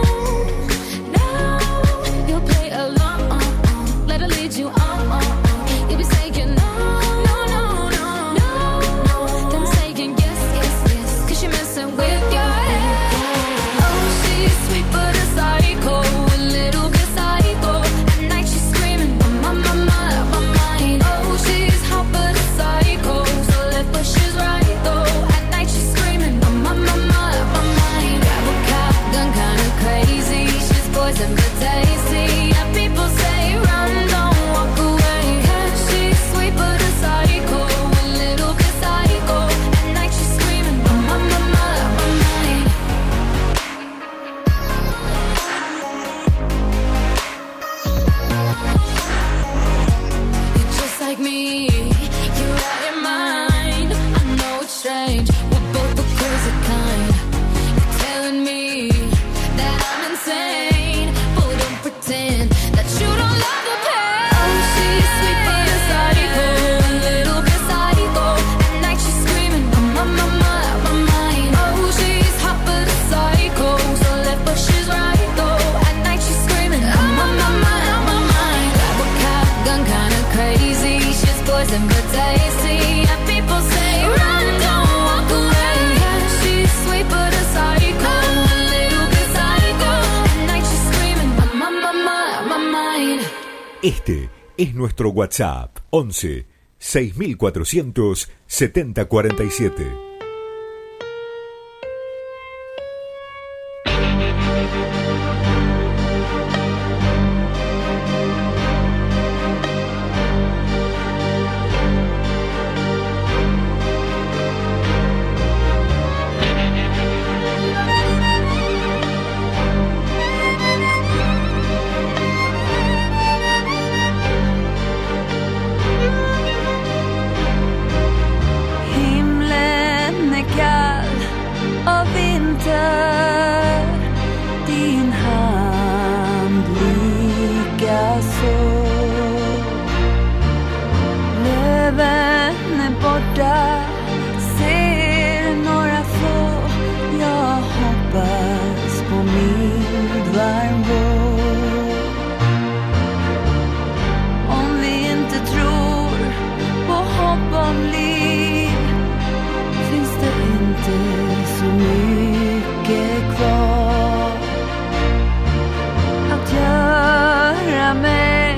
You you'll be saying no, then saying yes, 'cause you're messing with your head. Oh, she's sweet but a psycho, a little bit psycho. At night she's screaming, I'm on my mind. Oh, she's hot but a psycho, so left but she's right though. At night she's screaming, I'm on my mind. Grab a cop, gun kinda crazy, she's poison but tasty. Yeah, people say run, don't walk away. Yeah, she's sweet but a psycho, a little bit psycho. At night she's screaming, I'm on my mind. You're just like me, you're out your mind. I know it's strange, we're both the crazy kind. You're telling me that I'm insane, but don't pretend that you don't love the pain. Oh, she's sweet but a psycho, a little bit psycho. At night she's screaming, I'm on my mind. Oh, she's hot but a psycho, so left but she's right though. At night she's screaming, I'm on my mind. Grab a cop, gun kinda crazy, she's poison but tasty. Yeah, people say run, don't walk away. Yeah, she's sweet but a psycho, a little bit psycho. At night she's screaming, I'm on my mind. Este es nuestro WhatsApp 11 6400 7047. ser några få. Jag hoppas på min varm vår. Om vi inte tror på hopp om liv, finns det inte så mycket kvar att göra med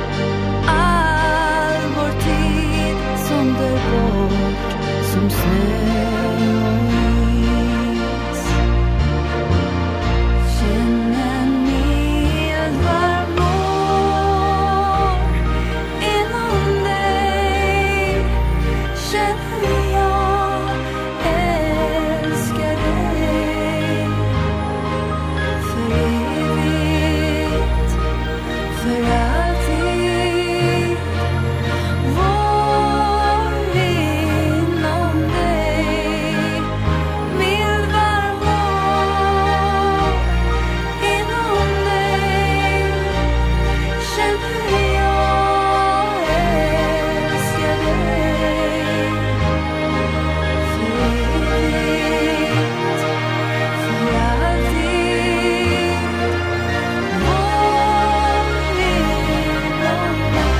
all vår tid som dör bort som snö och is. Känn en mild varm vår inom dig. Känn hur jag älskar dig för evigt, för alltid. Vår inom dig, mild varm vår inom dig. Känn hur jag älskar dig för evigt, för alltid. Vår inom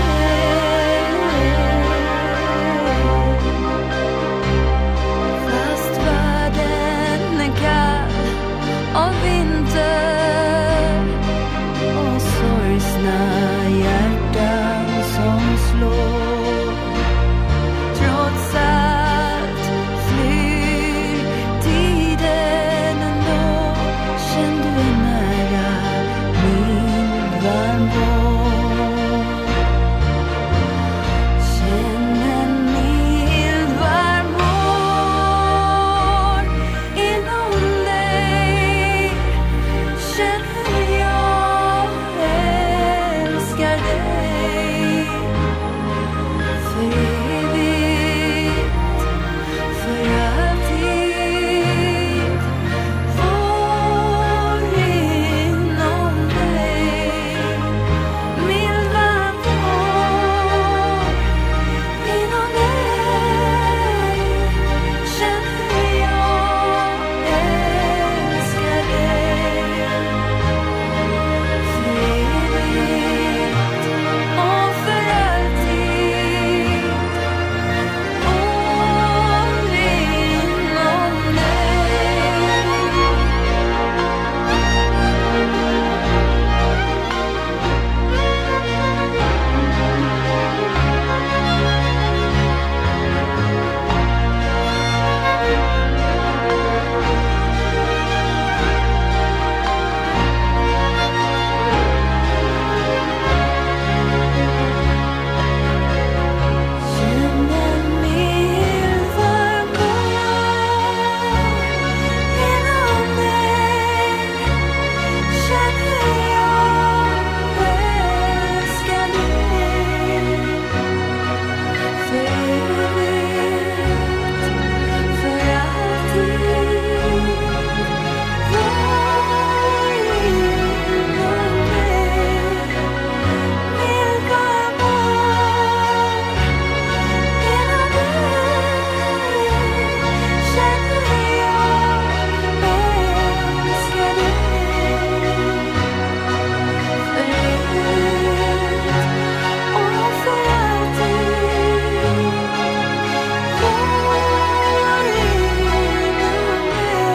dig. Fast världen är kall av vinter och sorgsna hjärtan som slår, trots allt flyr tiden ändå. Känn du är nära, min varm vår. Känn en mild varm vår inom dig. Känn hur jag älskar dig för evigt, för alltid. Vår inom dig, mild varm vår inom dig. Känn hur jag älskar dig för evigt och för alltid. Vår inom Känn en mild varm vår inom dig. Känn hur jag älskar dig för evigt, för alltid. Vår inom dig, mild varm vår inom dig. Känn hur jag älskar dig för evigt och för alltid. Vår inom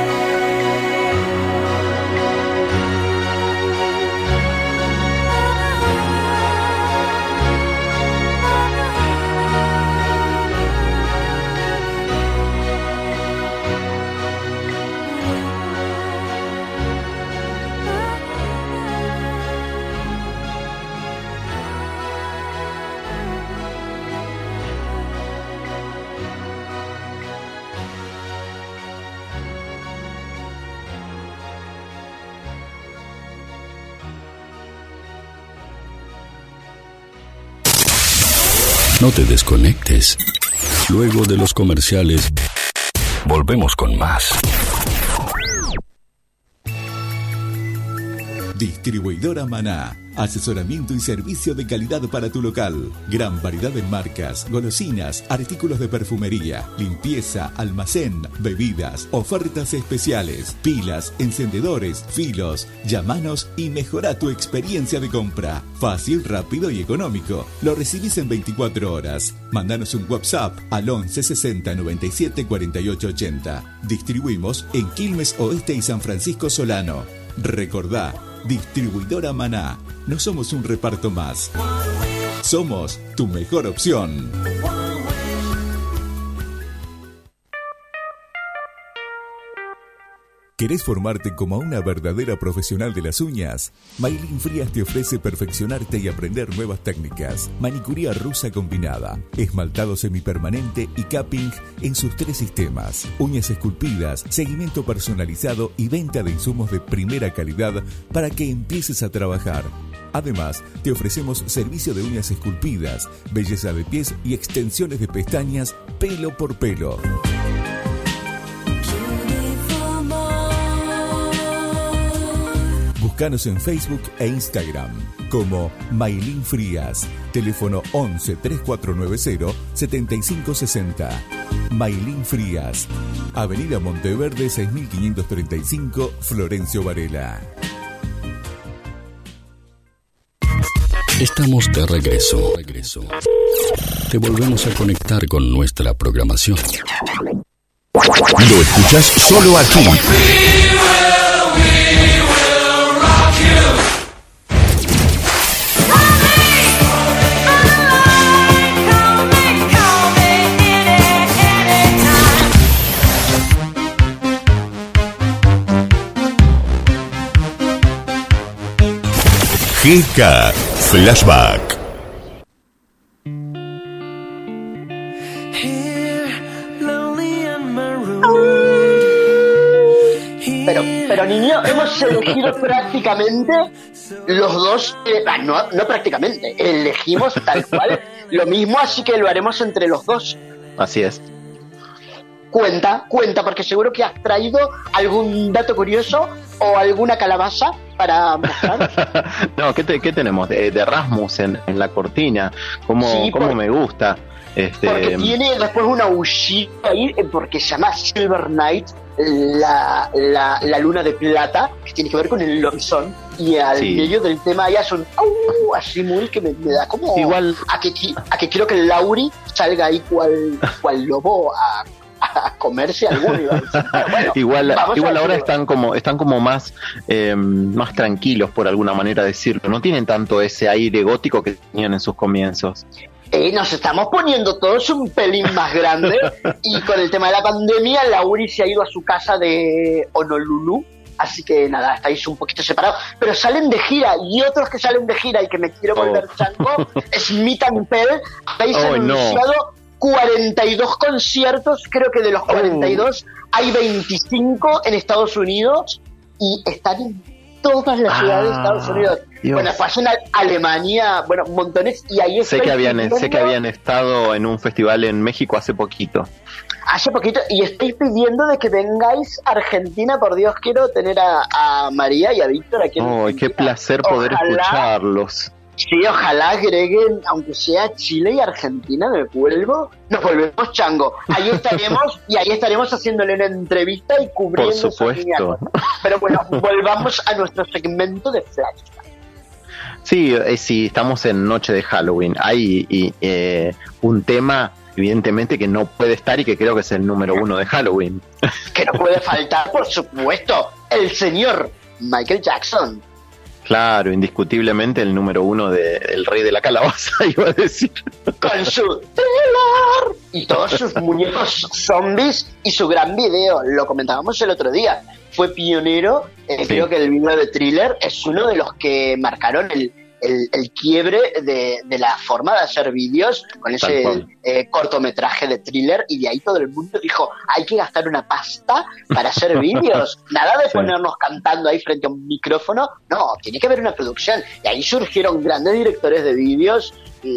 No te desconectes. Luego de los comerciales, volvemos con más. Distribuidora Maná. Asesoramiento y servicio de calidad para tu local. Gran variedad de marcas, golosinas, artículos de perfumería, limpieza, almacén, bebidas, ofertas especiales, pilas, encendedores, filos. Llámanos y mejora tu experiencia de compra. Fácil, rápido y económico. Lo recibís en 24 horas. Mándanos un WhatsApp al 11 60 97 48 80. Distribuimos en Quilmes Oeste y San Francisco Solano. Recordá, Distribuidora Maná. No somos un reparto más. Somos tu mejor opción. ¿Querés formarte como una verdadera profesional de las uñas? Maylin Frías te ofrece perfeccionarte y aprender nuevas técnicas. Manicuría rusa combinada, esmaltado semipermanente y capping en sus 3 sistemas. Uñas esculpidas, seguimiento personalizado y venta de insumos de primera calidad para que empieces a trabajar. Además, te ofrecemos servicio de uñas esculpidas, belleza de pies y extensiones de pestañas pelo por pelo. Búscanos en Facebook e Instagram como Maylin Frías. Teléfono 11 3490 7560. Maylin Frías. Avenida Monteverde 6535, Florencio Varela. Estamos de regreso. Te volvemos a conectar con nuestra programación. Lo escuchás solo aquí. GK Flashback. Pero niño, hemos elegido prácticamente los dos, no prácticamente, elegimos tal cual lo mismo, así que lo haremos entre los dos. Así es. Cuenta, porque seguro que has traído algún dato curioso o alguna calabaza para mostrar. No, ¿qué tenemos? De Rasmus en la cortina. ¿Cómo me gusta? Porque tiene después una aullita ahí, porque se llama Silver Night, la luna de plata, que tiene que ver con el lonzón, y al medio del tema hay un así muy que me da como igual a que quiero que el Lauri salga ahí cual lobo a comerse alguno. Bueno, igual ahora están como más tranquilos, por alguna manera decirlo. No tienen tanto ese aire gótico que tenían en sus comienzos. Nos estamos poniendo todos un pelín más grande y con el tema de la pandemia Lauri se ha ido a su casa de Honolulu, así que nada, estáis un poquito separados, pero salen de gira, y otros que salen de gira y que me quiero volver chango, Smith & Pell, habéis anunciado 42 conciertos, creo que de los 42 hay 25 en Estados Unidos y están en todas las ciudades de Estados Unidos. Dios. Bueno, fue en Alemania, montones, y ahí sé que habían estado en un festival en México hace poquito, y estoy pidiendo de que vengáis a Argentina. Por Dios, quiero tener a María y a Víctor aquí en Argentina. Qué placer poder escucharlos. Sí, ojalá agreguen, aunque sea Chile y Argentina, nos volvemos chango. Ahí estaremos haciéndole una entrevista y cubriendo. Por supuesto. Pero bueno, volvamos a nuestro segmento de Flashback. Sí, estamos en noche de Halloween. Hay un tema, evidentemente, que no puede estar y que creo que es el número 1 de Halloween. Que no puede faltar, por supuesto, el señor Michael Jackson. Claro, indiscutiblemente el número 1 del rey de la calabaza, iba a decir. Con su Thriller y todos sus muñecos zombies y su gran video, lo comentábamos el otro día. Fue pionero, creo que el video de Thriller es uno de los que marcaron el quiebre de la forma de hacer vídeos con ese cortometraje de Thriller, y de ahí todo el mundo dijo, hay que gastar una pasta para hacer vídeos, nada de ponernos cantando ahí frente a un micrófono, no, tiene que haber una producción, y ahí surgieron grandes directores de vídeos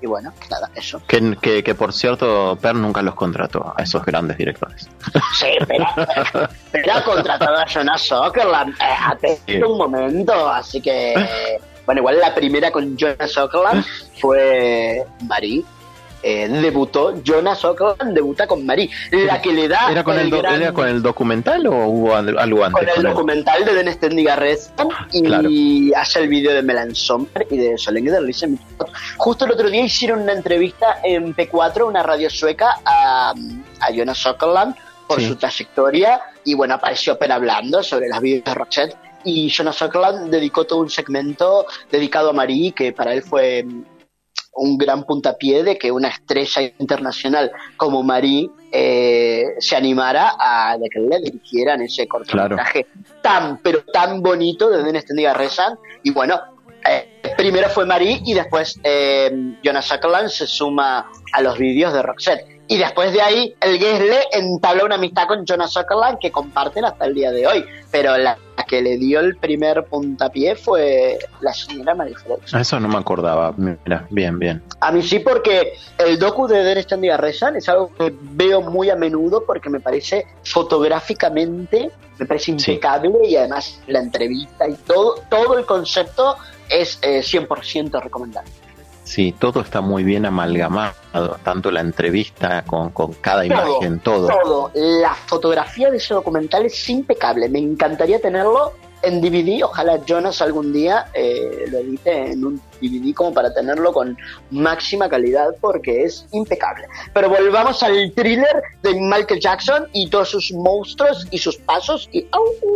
y bueno, nada, eso. Que por cierto, Per nunca los contrató a esos grandes directores. Sí, pero ha contratado a Jonas Sutherland hace un momento, así que bueno, igual la primera con Jonas Sutherland fue Marie. Debutó Jonas Sutherland, debuta con Marie, la que le da ¿Era con el documental o hubo algo antes? Con el documental de Den Ständiga Resan y hace el vídeo de Melan Sommer y de Solange de Lisen. Justo el otro día hicieron una entrevista en P4, una radio sueca, a Jonas Sutherland por su trayectoria, y bueno, apareció Per hablando sobre las vidas de Roxette, y Jonas Sutherland dedicó todo un segmento dedicado a Marie, que para él fue un gran puntapié de que una estrella internacional como Marie se animara a de que le dirigieran ese cortometraje pero tan bonito de Den Ständiga Resan. Y bueno, primero fue Marie y después Jonas Sutherland se suma a los vídeos de Roxette. Y después de ahí, el Gessle entabló una amistad con Jonas Sutherland que comparten hasta el día de hoy. Pero la que le dio el primer puntapié fue la señora Marie Fredriksson. Eso no me acordaba. Mira, bien. A mí sí, porque el docu de Den Ständiga Resan es algo que veo muy a menudo porque me parece fotográficamente, me parece impecable, y además la entrevista y todo el concepto es 100% recomendable. Sí, todo está muy bien amalgamado, tanto la entrevista con cada imagen, todo. La fotografía de ese documental es impecable, me encantaría tenerlo en DVD, ojalá Jonas algún día lo edite en un DVD como para tenerlo con máxima calidad, porque es impecable. Pero volvamos al thriller de Michael Jackson y todos sus monstruos y sus pasos y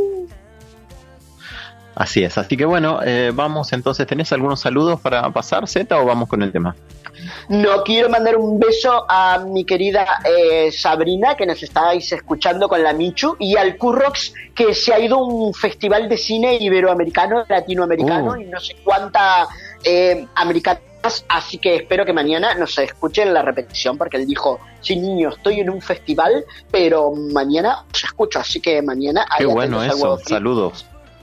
Así es, así que bueno, vamos entonces. ¿Tenés algunos saludos para pasar, Zeta, o vamos con el tema? No, quiero mandar un beso a mi querida Sabrina, que nos estáis escuchando con la Michu, y al Currox, que se ha ido a un festival de cine iberoamericano, latinoamericano, y no sé cuánta americanas, así que espero que mañana nos escuchen la repetición, porque él dijo, sí, niño, estoy en un festival, pero mañana os escucho, así que mañana... Qué bueno eso, saludos.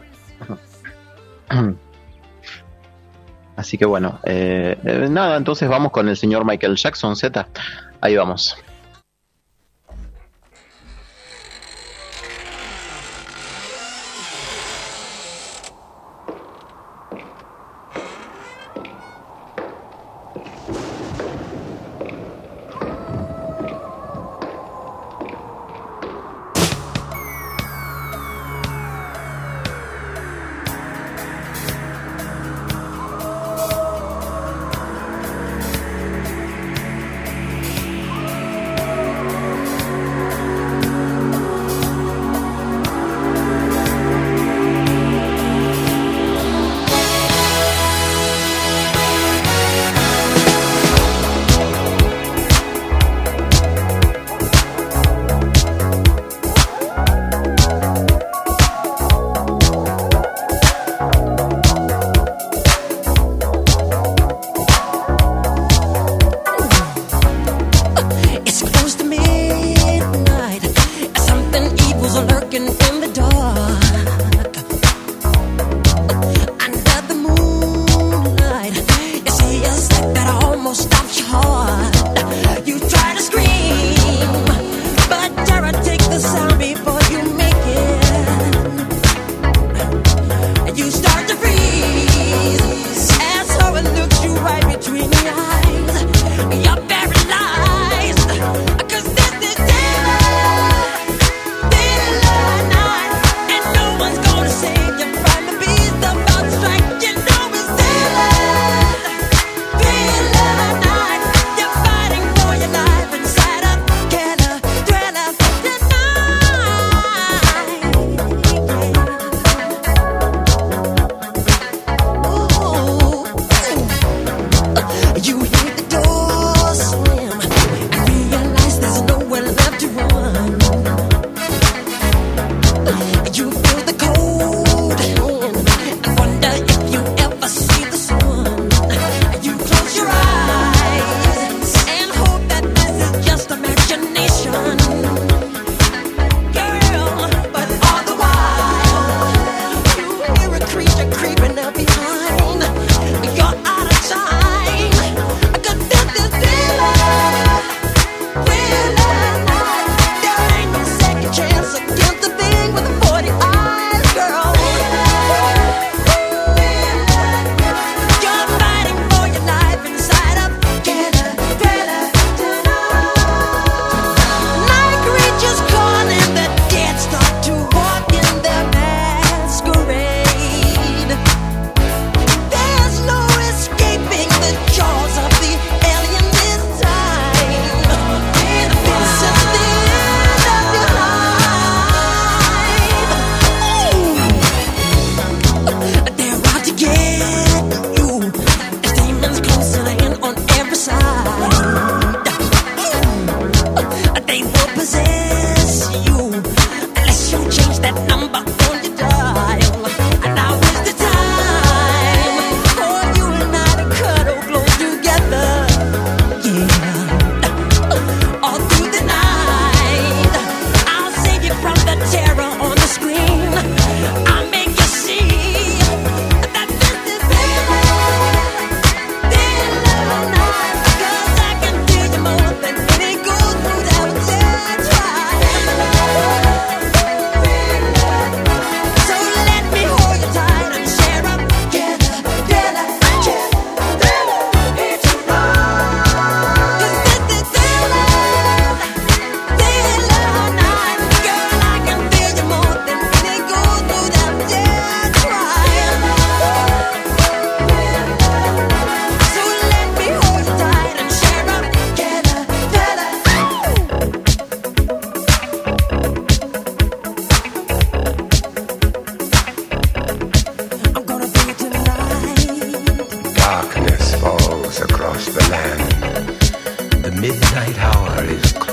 Así que bueno, nada, entonces vamos con el señor Michael Jackson, Z. Ahí vamos.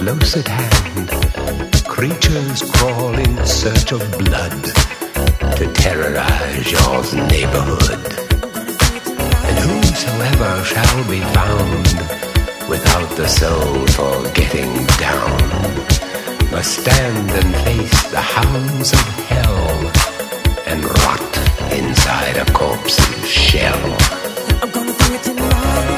close at hand, creatures crawl in search of blood to terrorize your neighborhood. And whosoever shall be found without the soul for getting down must stand and face the hounds of hell and rot inside a corpse's shell. I'm gonna do it tonight.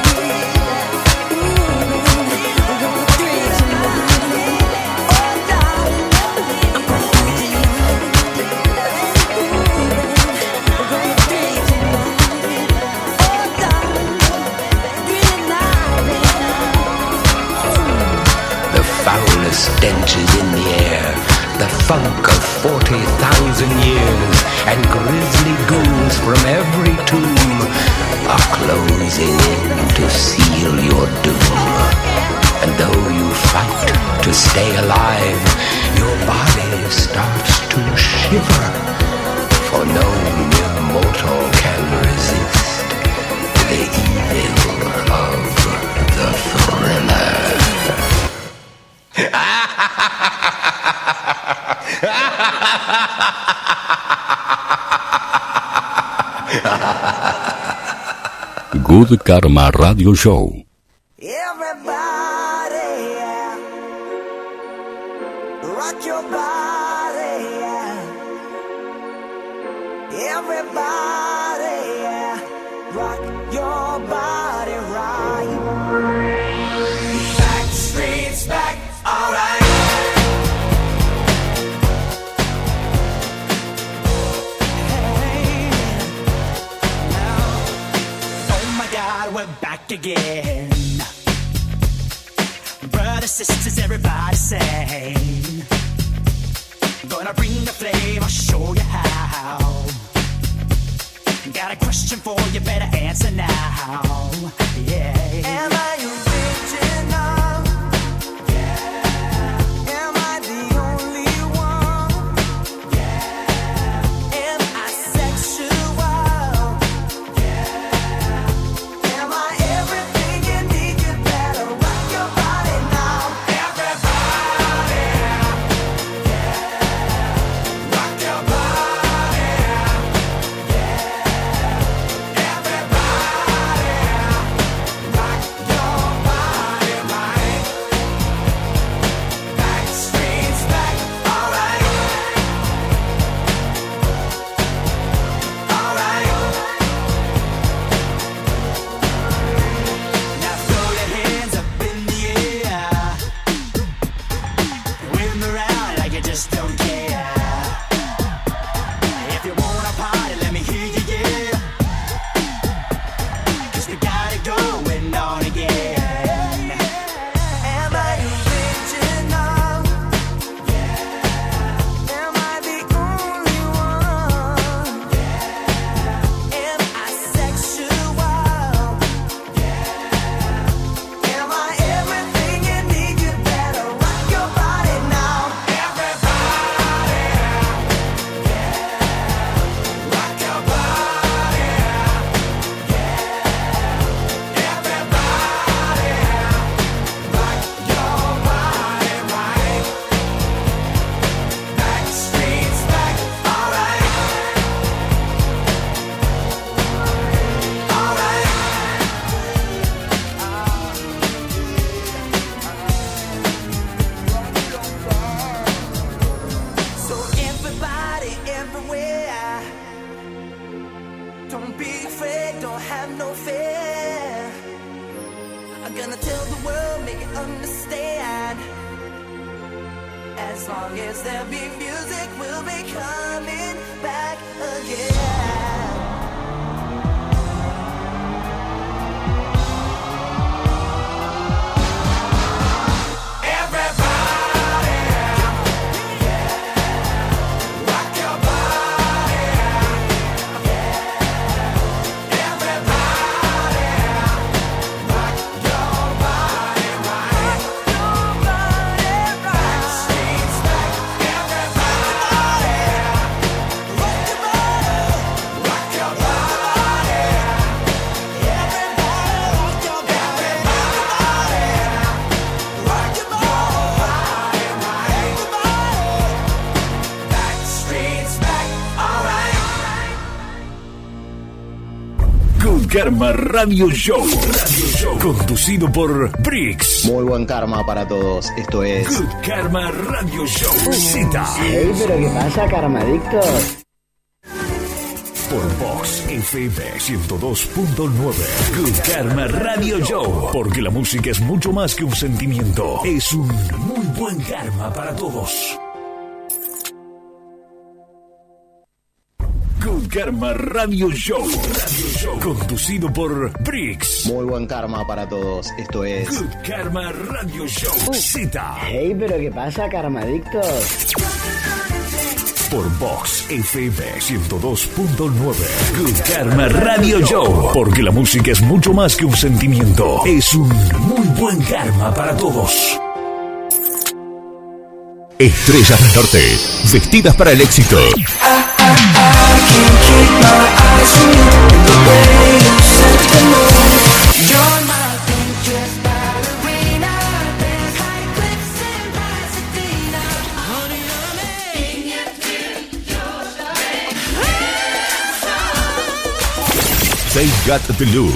Stench is in the air, the funk of 40,000 years, and grisly ghouls from every tomb are closing in to seal your doom. And though you fight to stay alive, your body starts to shiver, for no mere mortal can resist the evil of the thriller. Good Karma Radio Show. Everybody, yeah. Rock your body, yeah. Everybody, yeah. Rock your body right. Back streets back, alright. We're back again. Brothers, sisters, everybody sing. Gonna bring the flame, I'll show you how. Got a question for you, better answer now. Yeah. Am I original? Yeah. Am I the only one? Yeah. Am I sexual? Yeah. Am I everything you need? You better rock your body now. Everybody, yeah. Rock your body, yeah. Everybody, rock your body right. Back streets back, alright. Alright. Now throw your hands up in the air. Wave 'em around like you just don't care. If you wanna party, let me hear you, yeah. 'Cause we got it going on again. Am I original? Yeah. Am I the only one? Yeah. Am I sexual? Yeah. Am I everything you need? You better rock your body now. Everybody, yeah. Rock your body, yeah. Everybody, rock your body right. Back streets back, alright. Alright. So everybody, everywhere, don't be afraid, don't have no fear. I'm gonna tell the world, make it understand. As long as there be music, we'll be coming back again. Everybody, yeah. Rock your body, yeah. Everybody, rock your body right. Back streets back, everybody, rock your body. Karma Radio Show. Conducido por Brix. Muy buen karma para todos. Esto es Good Karma Radio Show. Cita. Hey, pero ¿qué pasa, Karmadictos? Por Vox FM 102.9. Good Karma Radio Show. Porque la música es mucho más que un sentimiento. Es un muy buen karma para todos. Good Karma Radio Show. Conducido por Brix. muy buen karma para todos. Esto es Good Karma Radio Show. Cita. Hey, pero ¿qué pasa, Karmadictos? Por Vox FM 102.9. Good Karma Radio Show. Porque la música es mucho más que un sentimiento. Es un muy buen karma para todos. Estrellas del Norte. Vestidas para el éxito. They got the look.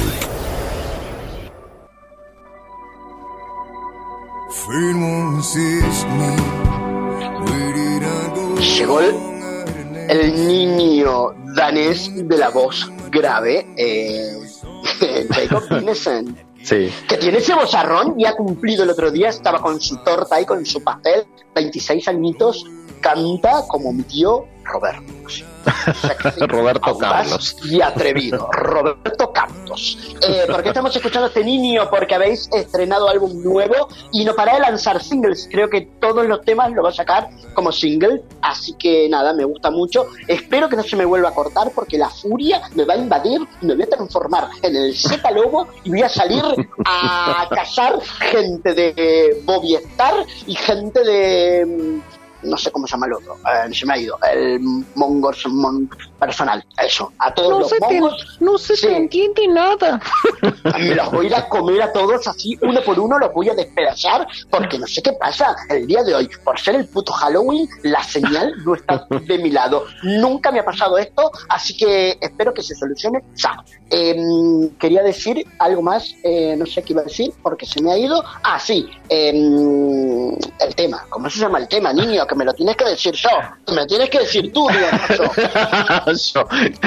Llegó el niño danés de la voz grave, Jacob Dinesen. Sí. Que tiene ese vozarrón y ha cumplido el otro día, estaba con su torta y con su pastel, 26 añitos, canta como mi tío Roberto. Roberto Carlos. Y atrevido, Roberto Carlos. ¿Por qué estamos escuchando a este niño? Porque habéis estrenado álbum nuevo y no para de lanzar singles. Creo que todos los temas lo va a sacar como single, así que nada, me gusta mucho. Espero que no se me vuelva a cortar porque la furia me va a invadir y me voy a transformar en el Z Lobo y voy a salir a cazar gente de Bobby Star y gente de... no sé cómo se llama el otro, se me ha ido, el mongos personal, eso, a todos los mongos. No se te entiende nada. Me los voy a ir a comer a todos así, uno por uno los voy a despedazar, porque no sé qué pasa el día de hoy, por ser el puto Halloween, la señal no está de mi lado. Nunca me ha pasado esto, así que espero que se solucione ya. Quería decir algo más, no sé qué iba a decir, porque se me ha ido. Ah, sí, el tema, ¿cómo se llama el tema, niño? Que me lo tienes que decir yo, me lo tienes que decir tú, How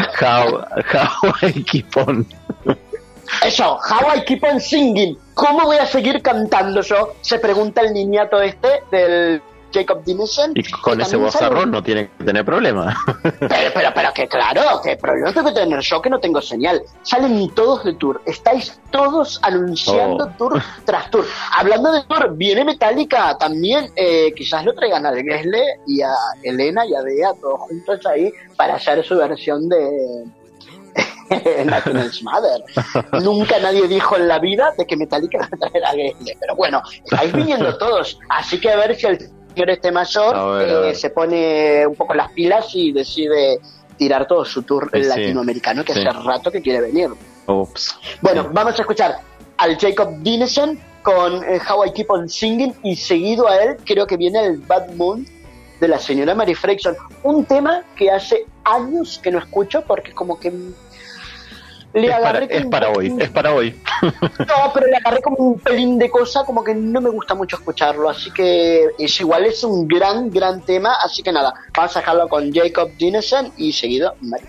I keep on. Eso, how I keep on singing. ¿Cómo voy a seguir cantando yo? Se pregunta el niñato este del Jacob Dinesen. Y con ese vozarrón no tiene que tener problema. Pero que claro, que problema tengo que tener yo que no tengo señal. Salen todos de tour, estáis todos anunciando tour tras tour. Hablando de tour, viene Metallica también, quizás lo traigan a Gessle y a Elena y a Bea todos juntos ahí para hacer su versión de National's Mother. Nunca nadie dijo en la vida de que Metallica va a traer a Gessle, pero bueno, estáis viniendo todos, así que a ver si el señor este mayor a ver. Se pone un poco las pilas y decide tirar todo su tour latinoamericano que hace rato que quiere venir. Ups. Bueno, vamos a escuchar al Jacob Dinesen con How I Keep on Singing y seguido a él creo que viene el Bad Moon de la señora Mary Fredriksson, un tema que hace años que no escucho porque como que le agarré es para hoy. No, pero le agarré como un pelín de cosa, como que no me gusta mucho escucharlo, así que es un gran tema, así que nada, vamos a dejarlo con Jacob Dinesen y seguido Mary.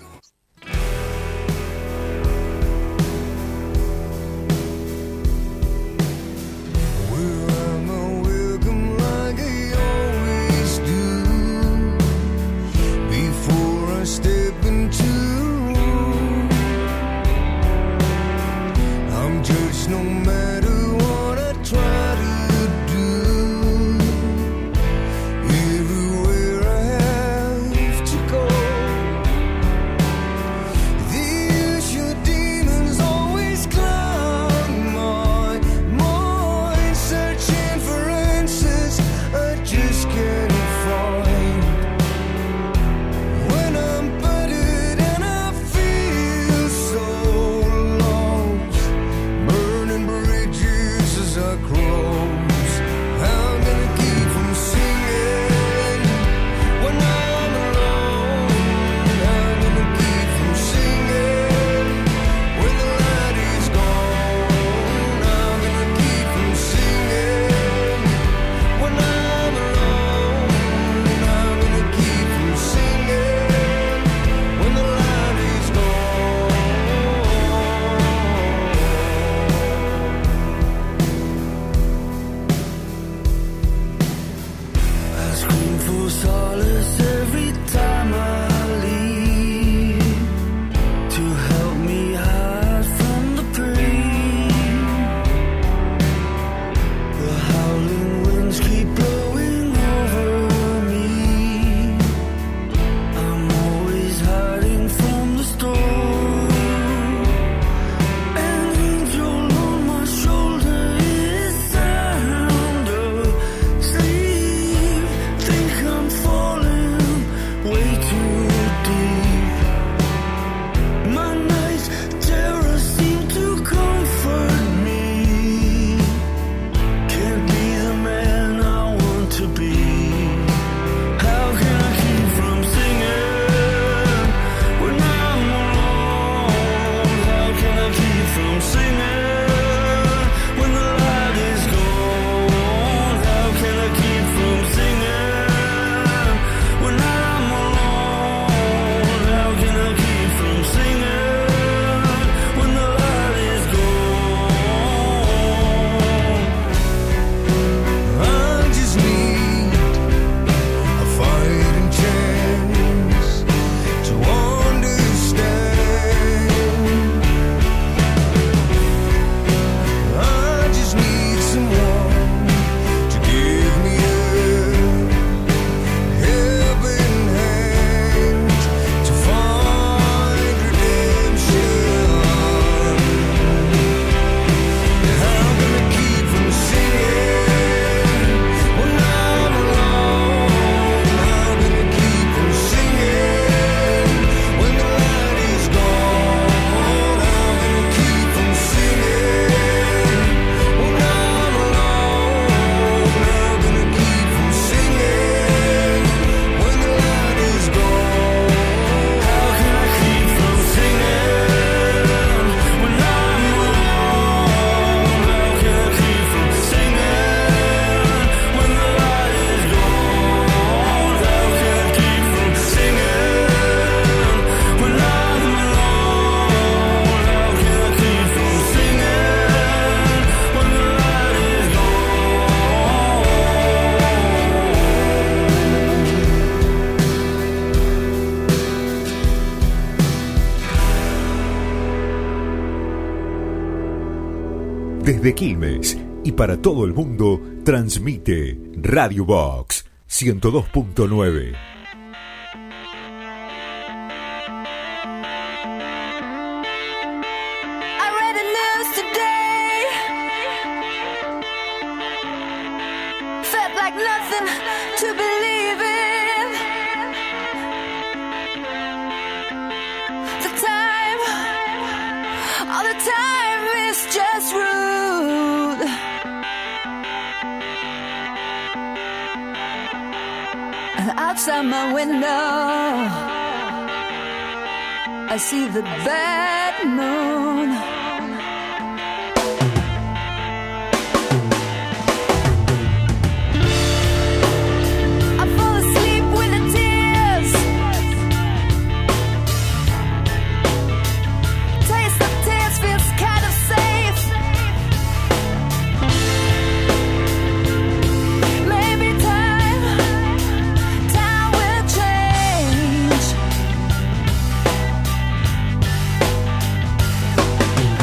No matter what I try to do, everywhere I have to go, solace every time I leave, to help me hide from the pain. The howling winds keep blowing over me. I'm always hiding from the storm. An angel on my shoulder is sound asleep. Think I'm falling way too deep. My night's terror seem to comfort me. Can't be the man I want to be. How can I keep from singing when I'm alone? How can I keep from singing when the light is gone? How can I keep from singing when I'm alone? How can I keep from singing when the light is gone? I just need a fighting chance to understand. I just need someone to give me a helping hand to find redemption. How can I keep from singing when I'm alone? How can I keep from singing when the light is gone? How can I keep from singing when I'm alone? How can I keep from singing when the light is gone? How can I keep from singing when I'm alone? How can I keep from singing when the light is gone? How can I keep from singing when I'm alone? How can I keep from singing when the light is Desde Quilmes y para todo el mundo, transmite Radio Box 102.9. I read the news today. Felt like nothing to believe in. The time, all the time is just rude. And outside my window, I see the bad moon. I fall asleep with the tears. Taste of tears feels kind of safe. Maybe time will change.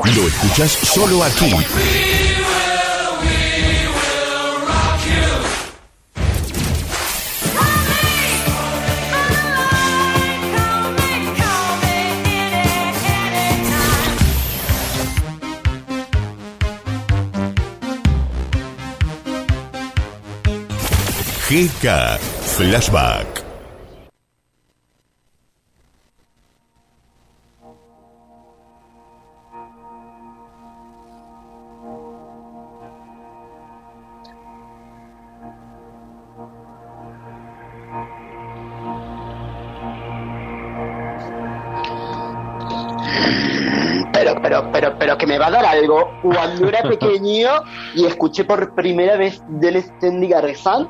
Lo escuchás solo aquí. GK Flashback. Pero que me va a dar algo. Cuando era pequeño y escuché por primera vez del Stendigarezan,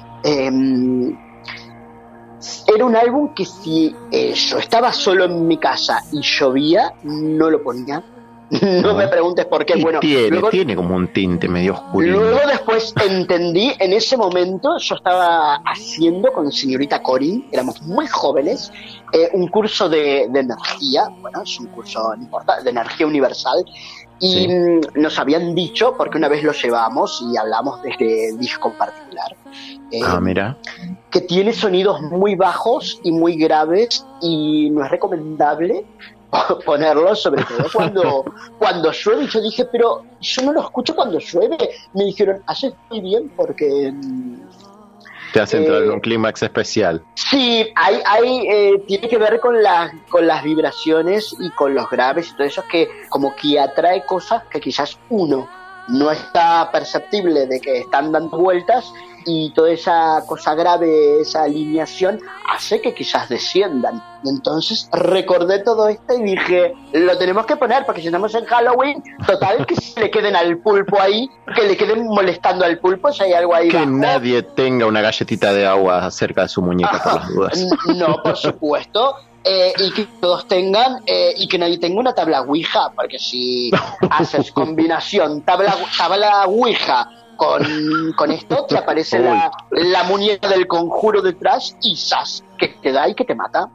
era un álbum que si yo estaba solo en mi casa y llovía, no lo ponía. No me preguntes por qué. Bueno, tiene como un tinte medio oscuro. Luego después entendí, en ese momento yo estaba haciendo con señorita Corin, éramos muy jóvenes, un curso de energía, bueno, es un curso, no importa, de energía universal, y nos habían dicho, porque una vez lo llevamos y hablamos de este disco en particular, mira, que tiene sonidos muy bajos y muy graves y no es recomendable ponerlo, sobre todo cuando llueve. Y yo dije, pero yo no lo escucho cuando llueve. Me dijeron, haces muy bien porque te hace entrar en un clímax especial. Sí, tiene que ver con las vibraciones y con los graves y todo eso, que como que atrae cosas que quizás uno no está perceptible de que están dando vueltas, y toda esa cosa grave, esa alineación hace que quizás desciendan. Y entonces recordé todo esto y dije, lo tenemos que poner porque si estamos en Halloween, total, que se le queden al pulpo ahí, que le queden molestando al pulpo si hay algo ahí que bajo. Nadie tenga una galletita de agua cerca de su muñeca por las dudas. No, por supuesto. Y que todos tengan, y que nadie tenga una tabla Ouija, porque si haces combinación tabla Ouija con esto, te aparece la muñeca del conjuro detrás y ¡zas! Que te da y que te mata.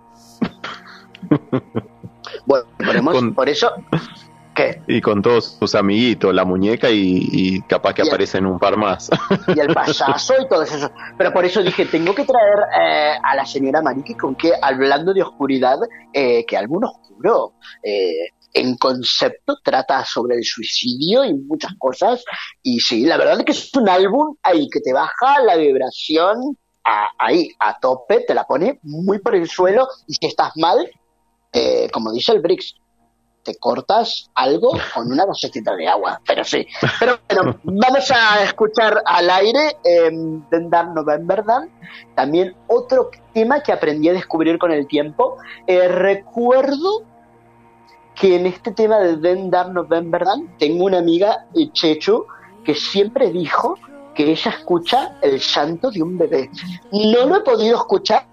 Bueno, por eso... ¿Qué? Y con todos sus amiguitos, la muñeca y capaz que aparecen un par más. Y el payaso y todo eso. Pero por eso dije, tengo que traer a la señora Mariki, con que hablando de oscuridad, que algún oscuro en concepto trata sobre el suicidio y muchas cosas. Y sí, la verdad es que es un álbum ahí que te baja la vibración ahí a tope, te la pone muy por el suelo, y si estás mal, como dice el Brix, te cortas algo con una galletita de agua, pero sí. Pero bueno, vamos a escuchar al aire Den Dar Novemberdan, también otro tema que aprendí a descubrir con el tiempo. Recuerdo que en este tema de Den Dar Novemberdan tengo una amiga, Chechu, que siempre dijo que ella escucha el llanto de un bebé. No lo he podido escuchar,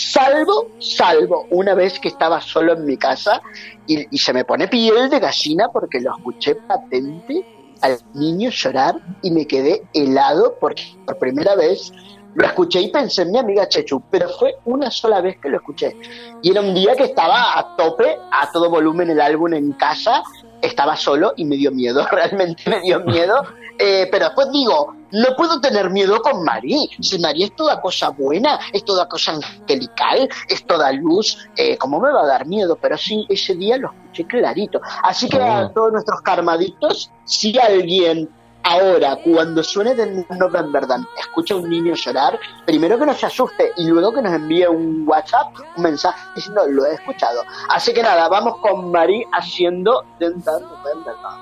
salvo una vez que estaba solo en mi casa y se me pone piel de gallina porque lo escuché patente al niño llorar y me quedé helado porque por primera vez lo escuché y pensé en mi amiga Chechu, pero fue una sola vez que lo escuché y era un día que estaba a tope, a todo volumen el álbum en casa, estaba solo y me dio miedo, realmente me dio miedo. Pero después digo, no puedo tener miedo con Marí. Si Marí es toda cosa buena, es toda cosa angelical, es toda luz, ¿cómo me va a dar miedo? Pero sí, ese día lo escuché clarito. Así que a todos nuestros karmadictos, si alguien ahora, cuando suene de Novemberdan, escucha a un niño llorar, primero que no se asuste y luego que nos envíe un WhatsApp, un mensaje diciendo, lo he escuchado. Así que nada, vamos con Marí haciendo Den Dar Novemberdan.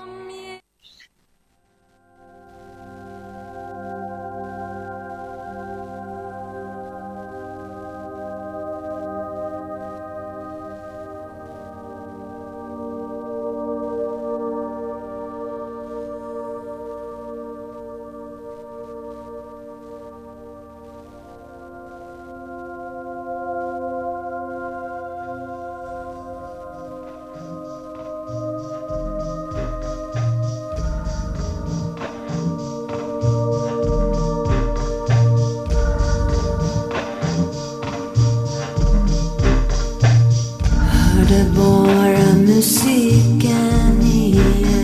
Bara musiken igen.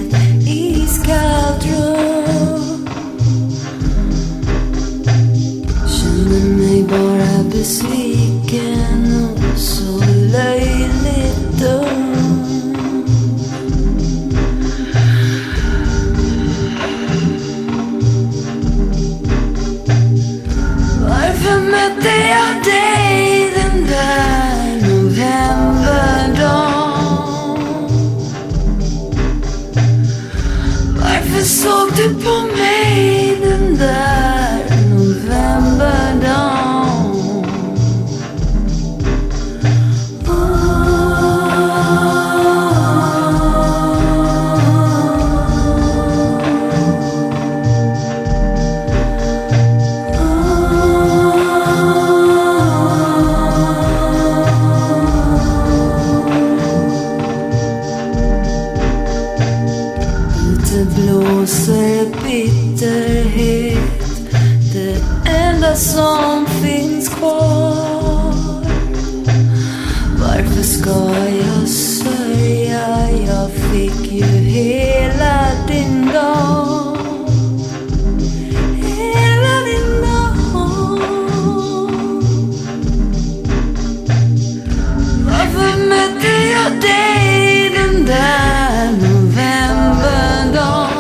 Varför ska jag säga jag fick ju hela din dag? Hela din dag. Varför mötte jag dig den där novemberdagen?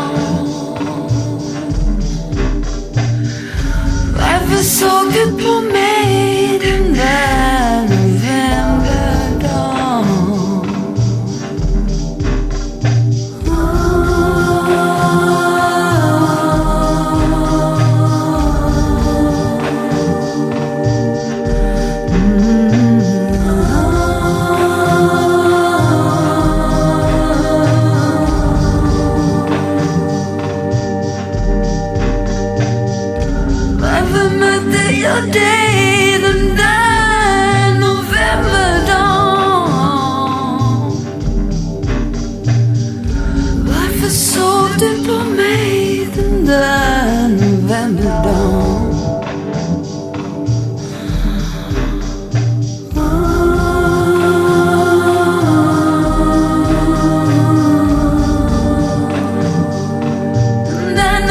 Varför såg du på mig den där novemberdagen? Varför mötte jag dig den där novemberdagen? Varför såg du på mig den där novemberdagen? Den där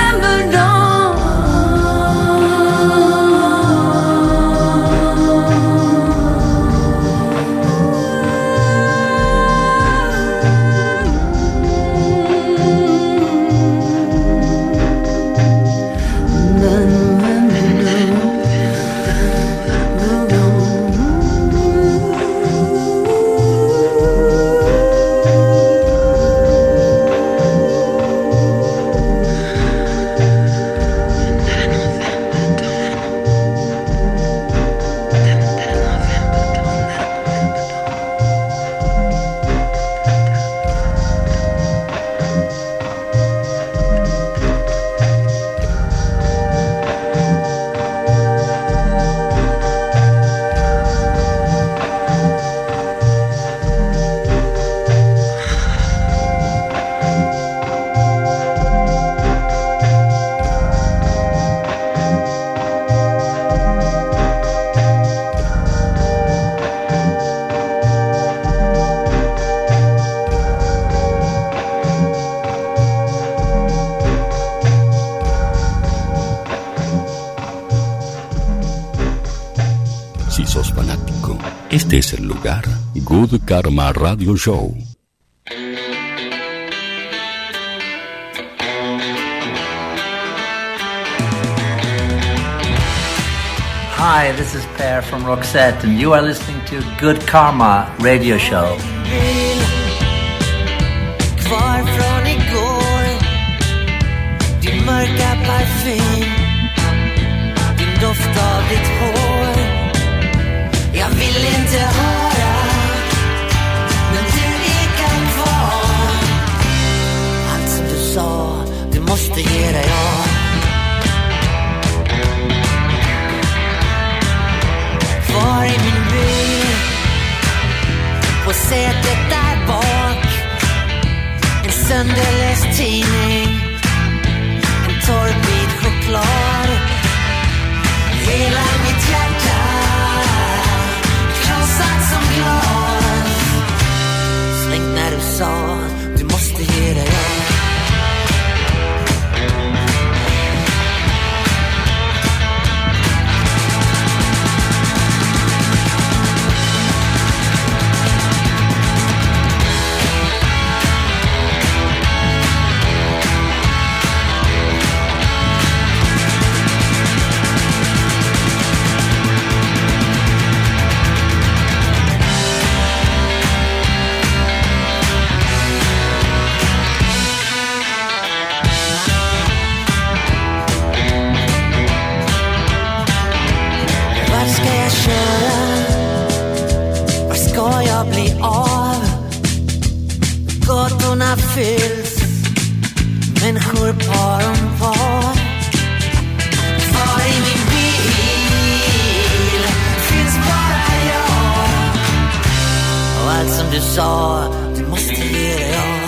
Si sos fanático, este es el lugar. Good Karma Radio Show. Hi, this is Per from Roxette, and you are listening to Good Karma Radio Show. Kvar från igår, din mörka parfym, din doft av ditt hår. Jag vill inte höra, men du ekar kvar. Allt som du sa, du måste ge dig av. Kvar i min bil, på sätet där bak, en sönderläst tidning, en torr bit choklad. Hela mitt hjärta krossat som glas. Slängt när du sa, du måste ge dig av. Bli av. Gatorna fylls, människor par om par. Kvar i min bil finns bara jag. Och allt som du sa, du måste ge dig av.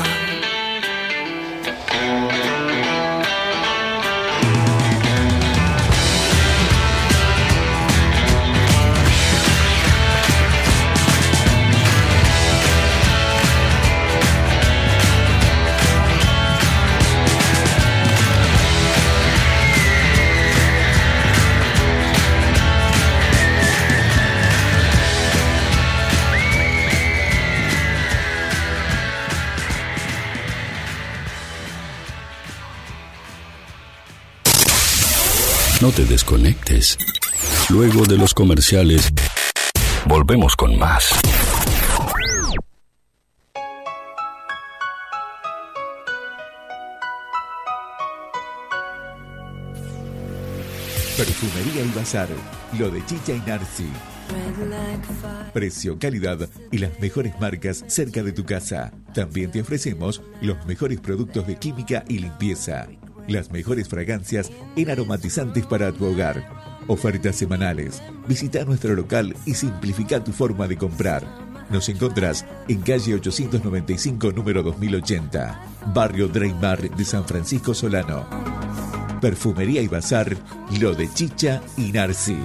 No te desconectes. Luego de los comerciales, volvemos con más. Perfumería y Bazar, lo de Chicha y Narci. Precio, calidad y las mejores marcas cerca de tu casa. También te ofrecemos los mejores productos de química y limpieza. Las mejores fragancias en aromatizantes para tu hogar. Ofertas semanales. Visita nuestro local y simplifica tu forma de comprar. Nos encontrás en calle 895, número 2080, barrio Dreymar de San Francisco Solano. Perfumería y Bazar, lo de Chicha y Narci.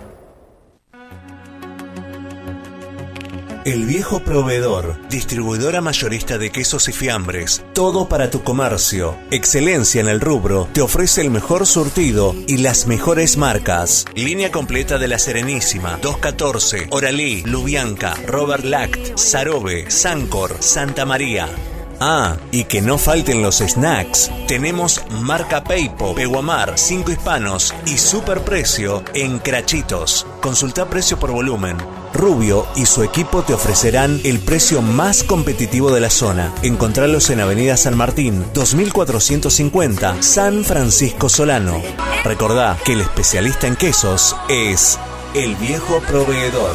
El Viejo Proveedor, distribuidora mayorista de quesos y fiambres, todo para tu comercio, excelencia en el rubro, te ofrece el mejor surtido y las mejores marcas. Línea completa de La Serenísima, 214, Oralí, Lubianca, Robert Lact, Sarobe, Sancor, Santa María. Ah, y que no falten los snacks. Tenemos marca Peipo, Peguamar, 5 Hispanos y superprecio en Crachitos. Consulta precio por volumen. Rubio y su equipo te ofrecerán el precio más competitivo de la zona. Encontralos en Avenida San Martín, 2450, San Francisco Solano. Recordá que el especialista en quesos es El Viejo Proveedor.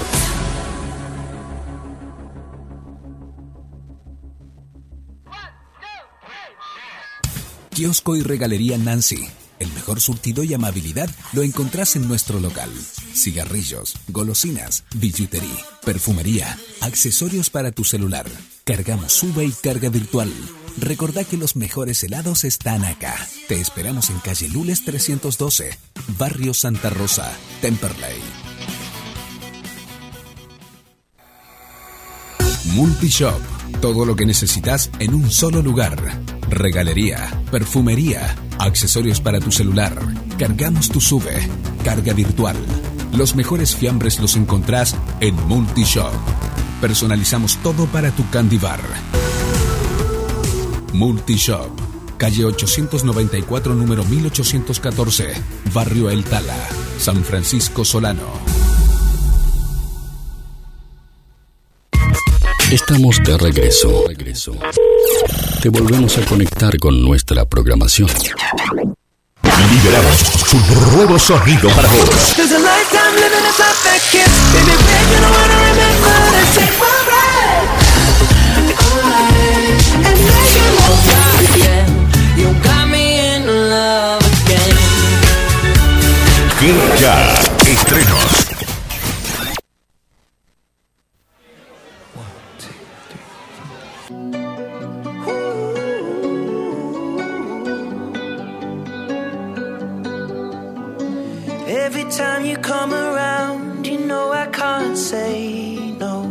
Kiosco y Regalería Nancy. El mejor surtido y amabilidad lo encontrás en nuestro local. Cigarrillos, golosinas, billutería, perfumería, accesorios para tu celular. Cargamos sube y carga virtual. Recordá que los mejores helados están acá. Te esperamos en calle Lules 312, barrio Santa Rosa, Temperley. Multishop. Todo lo que necesitas en un solo lugar. Regalería, perfumería, accesorios para tu celular. Cargamos tu sube, carga virtual. Los mejores fiambres los encontrás en Multishop. Personalizamos todo para tu candy bar. Multishop, calle 894, número 1814, barrio El Tala, San Francisco Solano. Estamos de regreso. Te volvemos a conectar con nuestra programación. Liberamos un nuevo sonido para vos. There's a lifetime living a perfect kiss. Baby, babe, you don't wanna remember the same alright. And make it more again. You got me in love again. Clica estrenos. Every time you come around, you know I can't say no.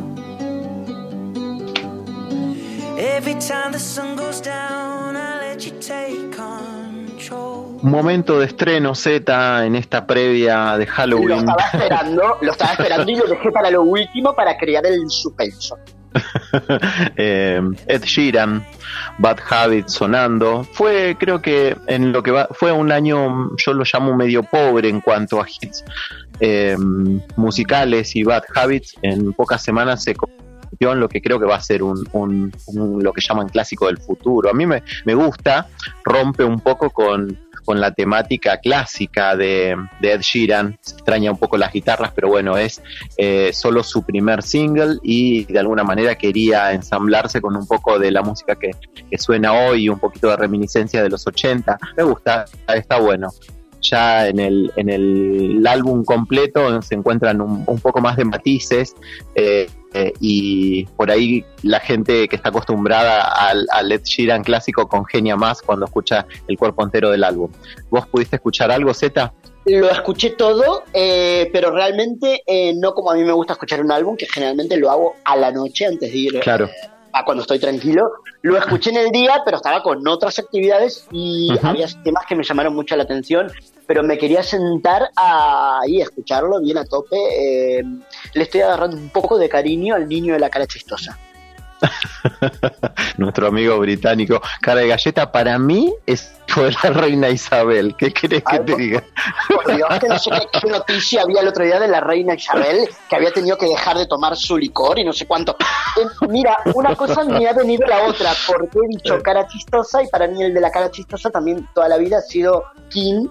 Every time the sun goes down, I let you take control. Momento de estreno Z en esta previa de Halloween. Lo estaba esperando y lo dejé para lo último para crear el suspenso. Ed Sheeran, Bad Habits sonando. Fue, creo que en lo que va, fue un año, yo lo llamo medio pobre en cuanto a hits musicales, y Bad Habits en pocas semanas se convirtió en lo que creo que va a ser un lo que llaman clásico del futuro. A mí me gusta, rompe un poco con la temática clásica de Ed Sheeran. Se extraña un poco las guitarras, pero bueno, es solo su primer single y de alguna manera quería ensamblarse con un poco de la música que suena hoy, un poquito de reminiscencia de los 80. Me gusta, está bueno. Ya en el álbum completo se encuentran un poco más de matices, y por ahí la gente que está acostumbrada al Ed Sheeran clásico congenia más cuando escucha el cuerpo entero del álbum. ¿Vos pudiste escuchar algo, Zeta? Lo escuché todo, pero realmente no como a mí me gusta escuchar un álbum, que generalmente lo hago a la noche antes de ir, claro, a cuando estoy tranquilo. Lo escuché en el día, pero estaba con otras actividades y había temas que me llamaron mucho la atención, pero me quería sentar ahí a escucharlo bien a tope. Le estoy agarrando un poco de cariño al niño de la cara chistosa. Nuestro amigo británico. Cara de galleta, para mí fue la reina Isabel. ¿Qué querés que te diga? Por Dios, que no sé qué noticia había el otro día de la reina Isabel, que había tenido que dejar de tomar su licor y no sé cuánto. Mira, una cosa me ha venido la otra, porque he dicho cara chistosa, y para mí el de la cara chistosa también toda la vida ha sido King.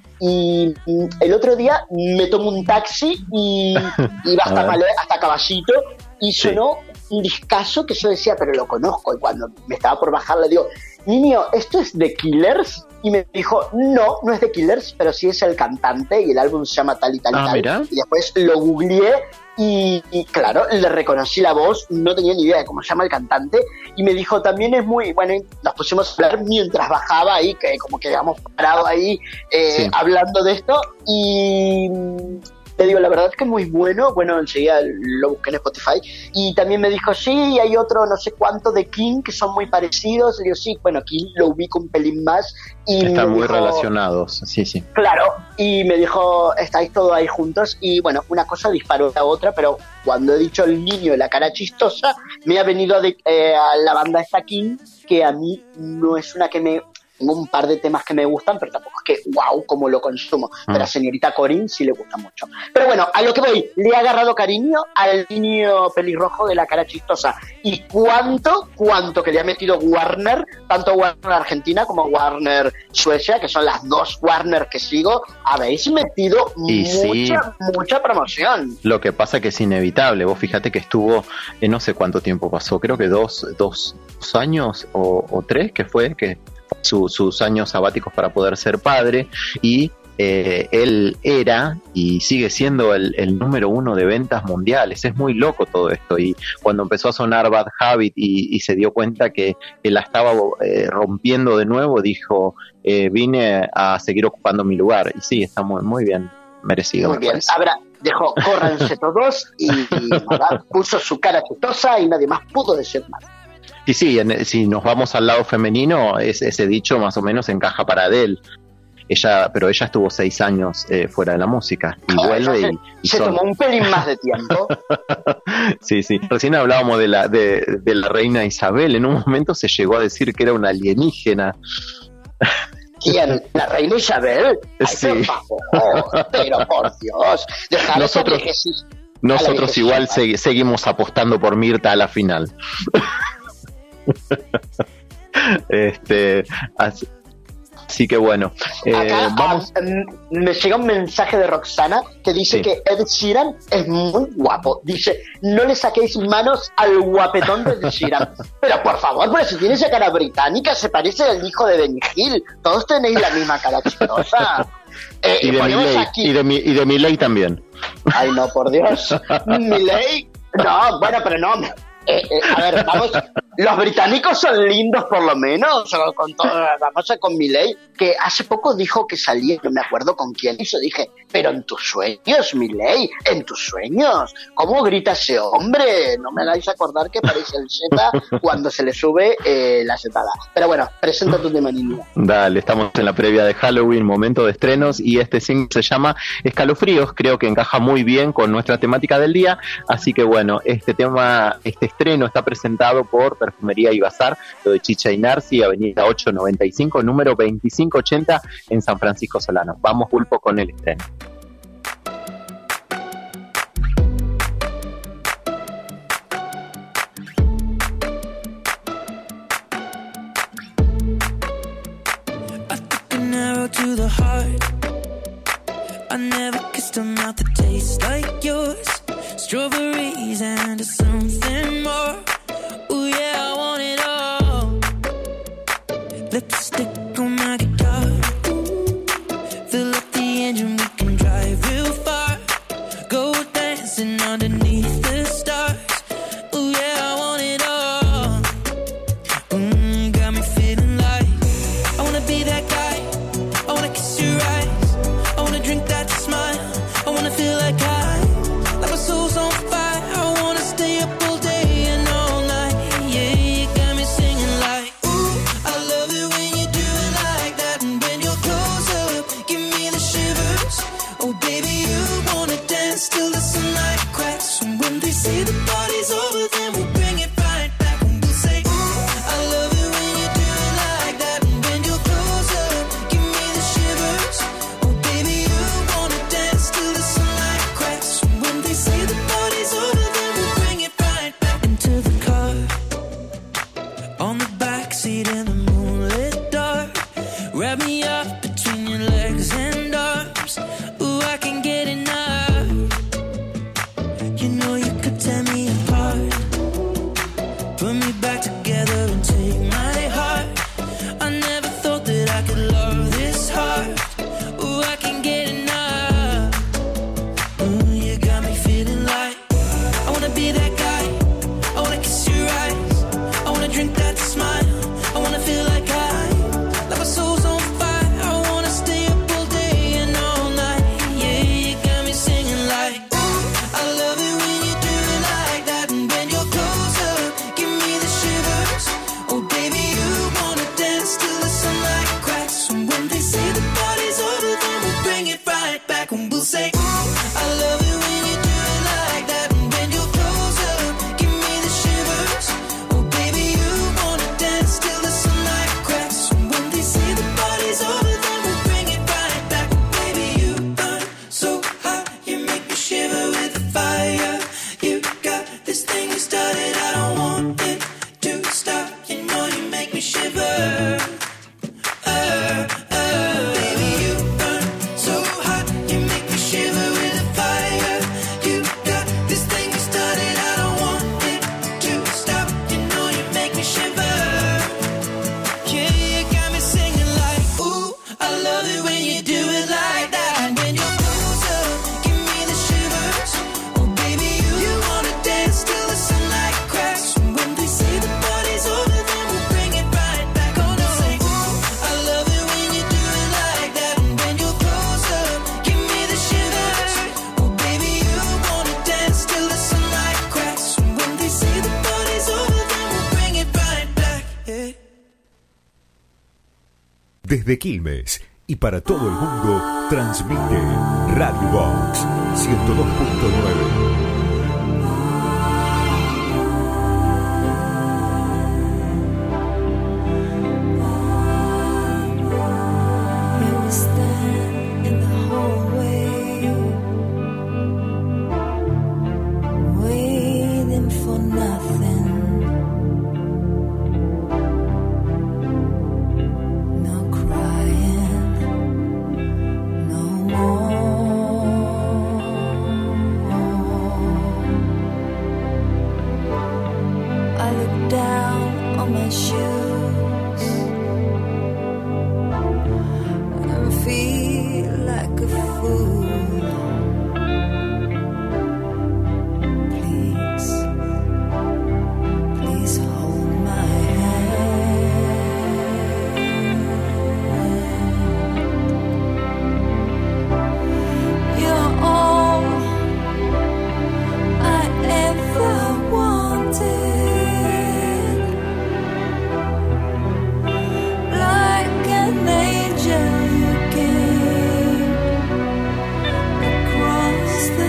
Y el otro día me tomo un taxi y iba hasta Caballito y sonó un discazo que yo decía, pero lo conozco, y cuando me estaba por bajar le digo, niño, ¿esto es The Killers? Y me dijo, no es The Killers, pero sí es el cantante y el álbum se llama tal y tal y tal. Mira. Y después lo googleé y claro, le reconocí la voz, no tenía ni idea de cómo se llama el cantante, y me dijo, también es muy, bueno, nos pusimos a hablar mientras bajaba ahí, que como que habíamos parado ahí hablando de esto, y te digo, la verdad es que es muy bueno, enseguida lo busqué en Spotify, y también me dijo, sí, hay otro no sé cuánto de King que son muy parecidos, y yo sí, King lo ubico un pelín más, y están muy dijo, relacionados, sí. Claro, y me dijo, estáis todos ahí juntos, y bueno, una cosa disparó a la otra, pero cuando he dicho el niño de la cara chistosa, me ha venido a la banda esta King, que a mí no es una que me... Tengo un par de temas que me gustan, pero tampoco es que wow, como lo consumo. Pero a señorita Corinne sí le gusta mucho. Pero bueno, a lo que voy, le he agarrado cariño al niño pelirrojo de la cara chistosa. Y cuánto que le ha metido Warner, tanto Warner Argentina como Warner Suecia, que son las dos Warner que sigo, habéis metido mucha promoción. Lo que pasa que es inevitable. Vos fíjate que estuvo, no sé cuánto tiempo pasó, creo que dos años o 3, que fue que sus años sabáticos para poder ser padre, y él era y sigue siendo el número 1 de ventas mundiales. Es muy loco todo esto, y cuando empezó a sonar Bad Habit y se dio cuenta que la estaba rompiendo de nuevo, dijo, vine a seguir ocupando mi lugar, y sí, está muy bien merecido. Muy bien, dejó, córranse todos, y nada, puso su cara chistosa y nadie más pudo decir nada. Y sí, si nos vamos al lado femenino, ese dicho más o menos encaja para Adele. Pero ella estuvo 6 años fuera de la música y vuelve y se tomó un pelín más de tiempo. Sí. Recién hablábamos de la reina Isabel. En un momento se llegó a decir que era una alienígena. ¿Quién? ¿La reina Isabel? Ay, Sí. Pero por Dios. Nosotros igual seguimos apostando por Mirta a la final. Así que bueno, vamos. Me llega un mensaje de Roxana que dice que Ed Sheeran es muy guapo. Dice, no le saquéis manos al guapetón de Ed Sheeran. Pero por favor, pero si tiene esa cara británica, se parece al hijo de Benny Hill. Todos tenéis la misma cara chistosa. Y de Milei también. Ay, no, por Dios. Milei, no, bueno, pero no. A ver, vamos, los británicos son lindos por lo menos, vamos con Milei, que hace poco dijo que salía, no me acuerdo con quién, y yo dije, pero en tus sueños, Milei, en tus sueños, ¿cómo grita ese hombre? No me hagáis acordar que parece el Z cuando se le sube la zetada. Pero bueno, presenta tu tema, niña. Dale, estamos en la previa de Halloween, momento de estrenos, y este single se llama Escalofríos, creo que encaja muy bien con nuestra temática del día, así que bueno, este estreno está presentado por Perfumería y Bazar, lo de Chicha y Narci, avenida 895, número 2580 en San Francisco Solano. Vamos, Pulpo, con el estreno. An arrow to the heart. I never kissed a mouth that tastes like yours. Strawberries and something more. Ooh yeah, I want it all. Lipstick on my guitar. Fill up the engine, we can drive real far. Go dancing underneath the stars. Ooh yeah, I want it all. Got me feeling like I wanna be that guy. I wanna kiss your eyes. I wanna drink that smile. I wanna feel like my soul's on fire. I wanna stay up all day and all started, I don't want it to stop. You know you make me shiver. Baby, you burn so hot, you make me shiver with a fire. You got this thing you started, I don't want it to stop. You know you make me shiver. Yeah, you got me singing like, ooh, I love it when you do it like that. And when you're closer, give me the shivers. Oh, baby, you wanna dance till the sunlight cracks. And when they say the party's over, then we'll bring it right back. Oh, no, say, ooh, I love it when you do it like that. And when you're closer, give me the shivers. Oh, baby, you wanna dance till the sunlight cracks. And when they say the party's over, then we'll bring it right back. Yeah. Desde Quilmes y para todo el mundo, transmite Radio Box 102.9. Here we stand in the hallway, waiting for nothing. No crying, no more. I look down on my shoes and feel like a fool. Please, please hold my hand. You're all I ever wanted. Like an angel you came across the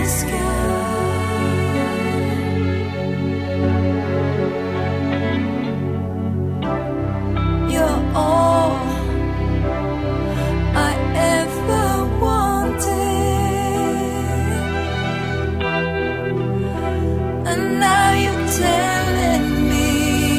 sky. You're all I ever wanted. And now you're telling me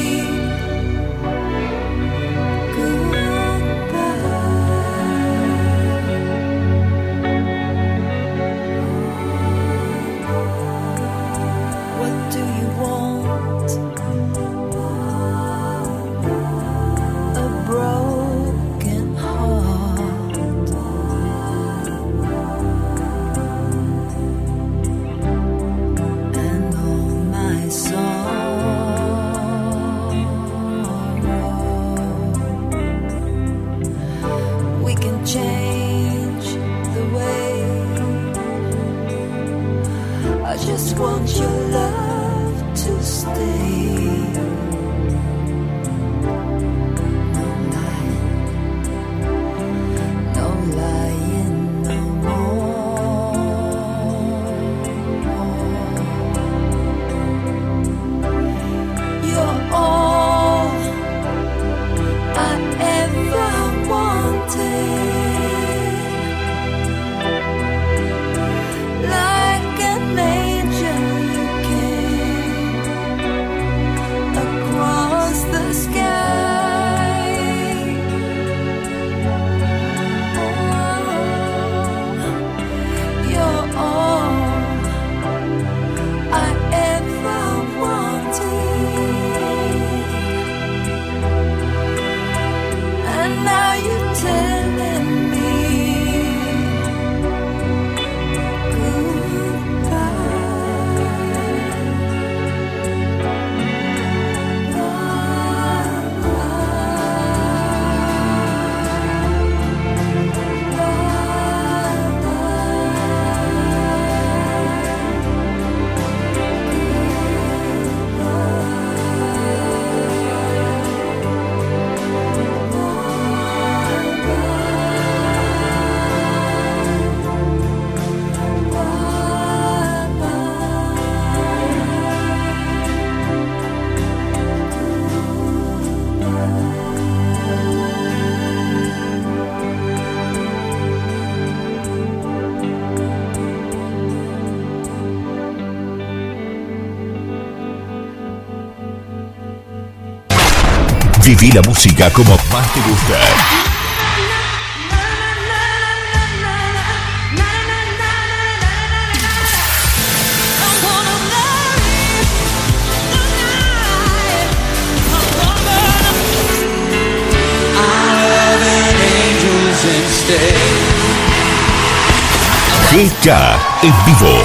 what do you want? A broken heart. And all my sorrow. We can change the way. I just want your love to stay. No lying no more. You're all I ever wanted. Like an angel you came Viví la música como más te gusta. GK en vivo.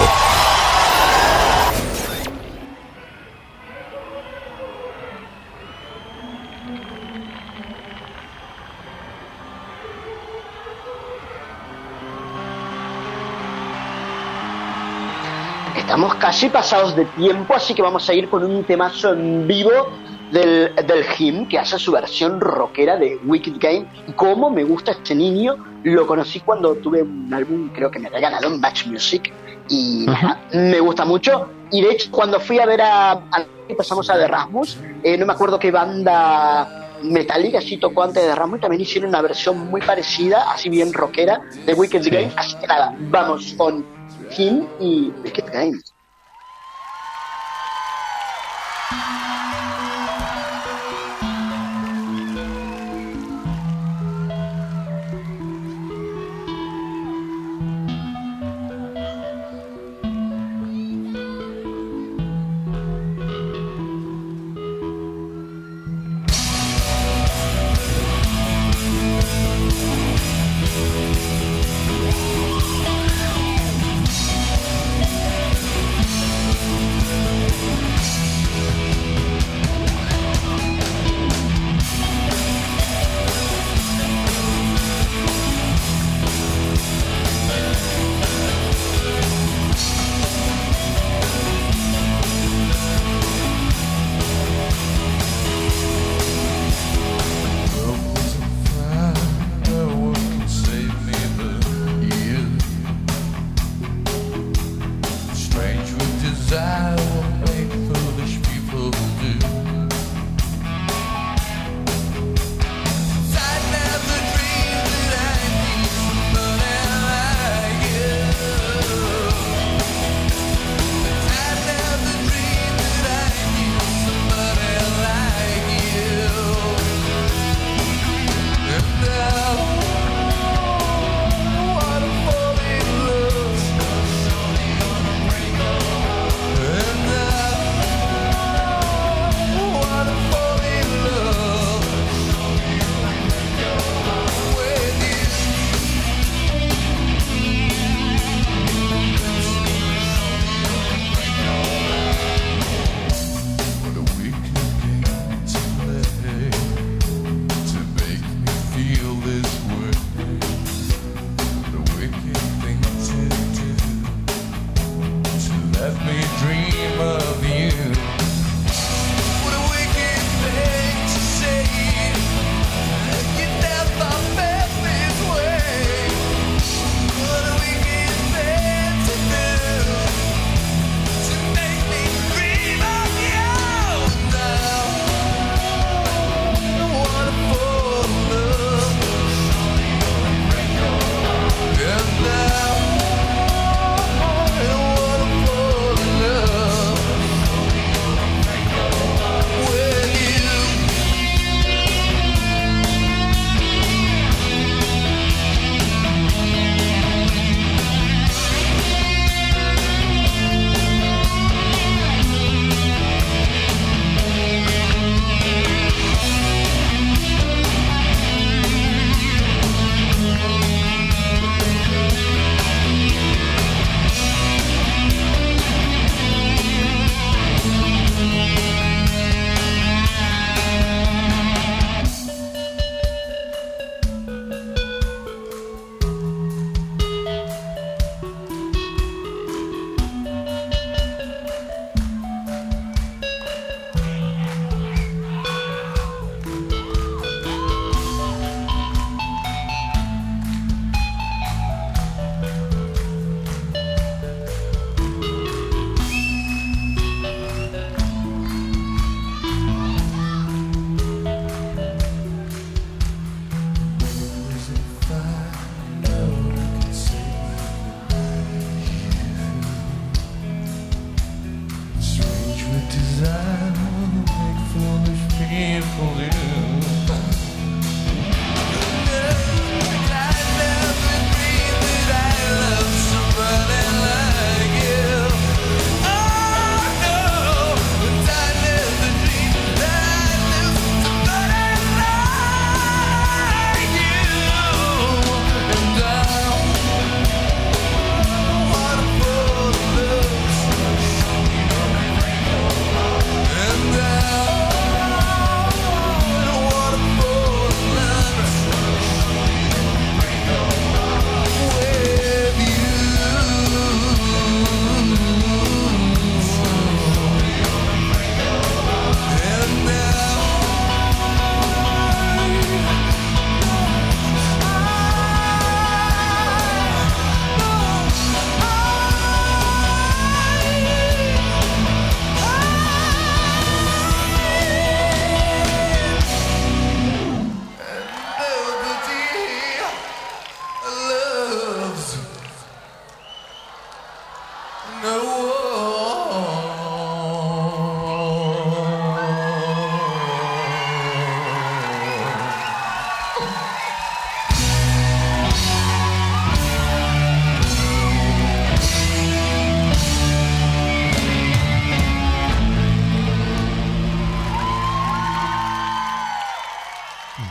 Estamos casi pasados de tiempo, así que vamos a ir con un temazo en vivo del Him, que hace su versión rockera de Wicked Game. Cómo me gusta este niño. Lo conocí cuando tuve un álbum, creo que me había ganado en Match Music, y me gusta mucho. Y de hecho, cuando fui a ver empezamos a The Rasmus, no me acuerdo qué banda metálica sí tocó antes de Rasmus, también hicieron una versión muy parecida, así bien rockera, de Wicked Game. Así que nada, vamos con Him y Wicked Game.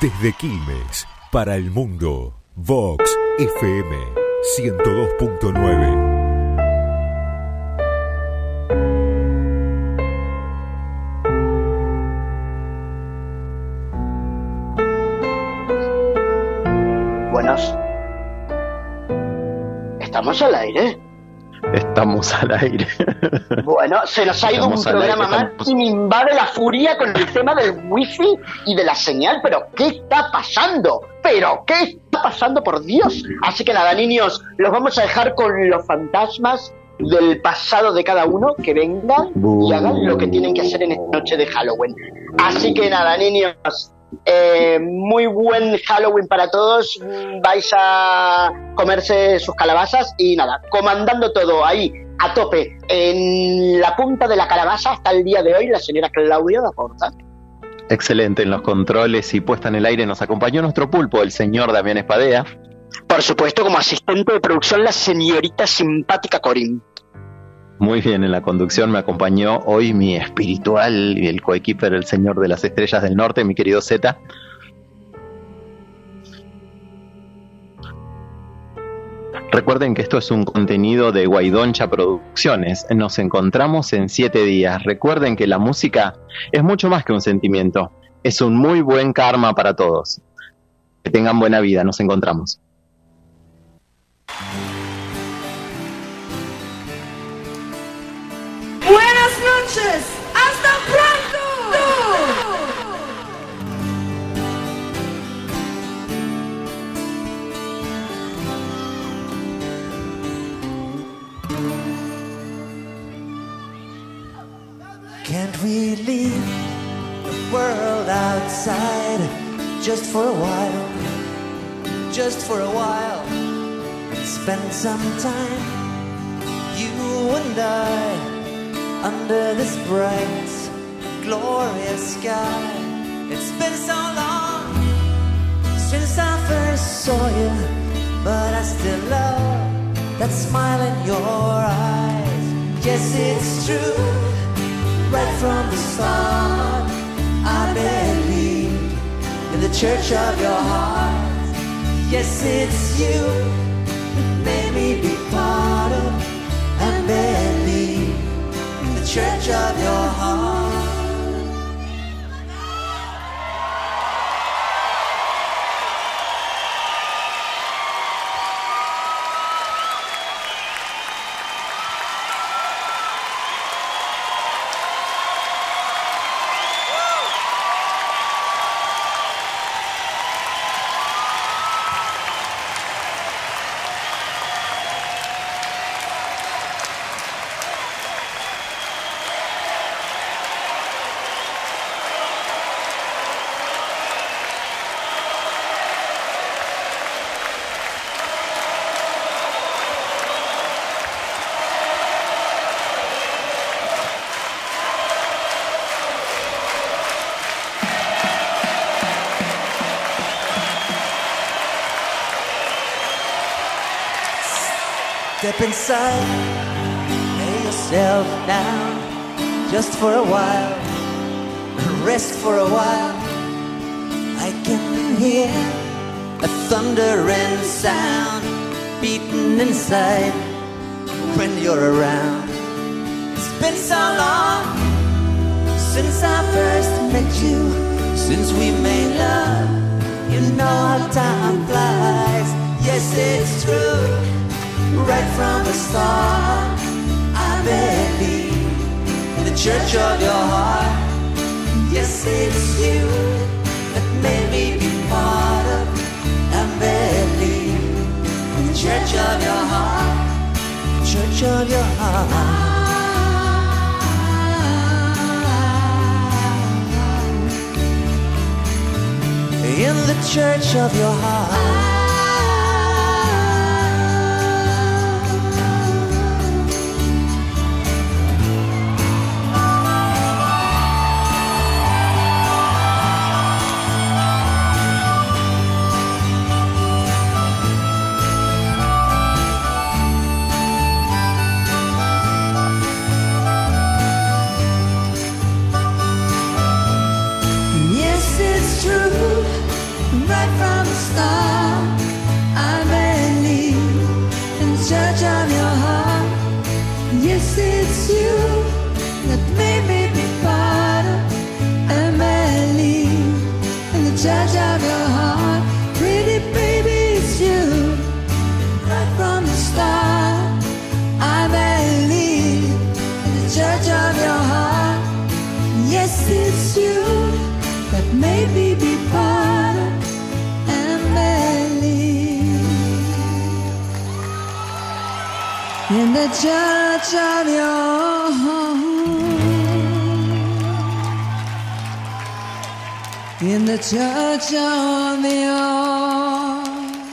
Desde Quilmes, para el mundo, Vox FM 102.9. Buenas. ¿Estamos al aire? Estamos al aire. Bueno, se nos ha ido Estamos un al aire, programa más y me invade la furia con el tema del wifi y de la señal. ¿Pero qué está pasando? ¿Pero qué está pasando, por Dios? Así que nada, niños, los vamos a dejar con los fantasmas del pasado de cada uno, que vengan y hagan lo que tienen que hacer en esta noche de Halloween. Así que nada, niños, muy buen Halloween para todos. Vais a comerse sus calabazas y nada, comandando todo ahí a tope en la punta de la calabaza hasta el día de hoy, la señora Claudia Daporta. Excelente en los controles y puesta en el aire nos acompañó nuestro pulpo, el señor Damián Espadea. Por supuesto, como asistente de producción, la señorita simpática Corín. Muy bien, en la conducción me acompañó hoy mi espiritual y el coequiper, el señor de las estrellas del norte, mi querido Zeta. Recuerden que esto es un contenido de Guaidoncha Producciones. Nos encontramos en 7 días. Recuerden que la música es mucho más que un sentimiento. Es un muy buen karma para todos. Que tengan buena vida. Nos encontramos. Buenas noches, hasta pronto. Can't we leave the world outside just for a while? Just for a while. And spend some time, you and I, under this bright, glorious sky. It's been so long since I first saw you, but I still love that smile in your eyes. Yes, it's true. Right from the start, I believe in the church of your heart. Yes, it's you that made me be part of and believe in the church of your heart. Step inside, lay yourself down, just for a while, rest for a while. I can hear a thundering sound beating inside when you're around. It's been so long since I first met you, since we made love. You know how time flies. Yes, it's true. Right from the start, I believe in the church of your heart. Yes, it's you that made me be part of and believe in the church of your heart. Church of your heart. In the church of your heart. right from the start. I believe in the church of your heart. Yes, it's you that made me be part of. I believe in the church of your heart. Pretty baby, it's you right from the start. I believe in the church of your heart. Yes, it's you that made me be part of Emily. In the church of your heart. In the church of your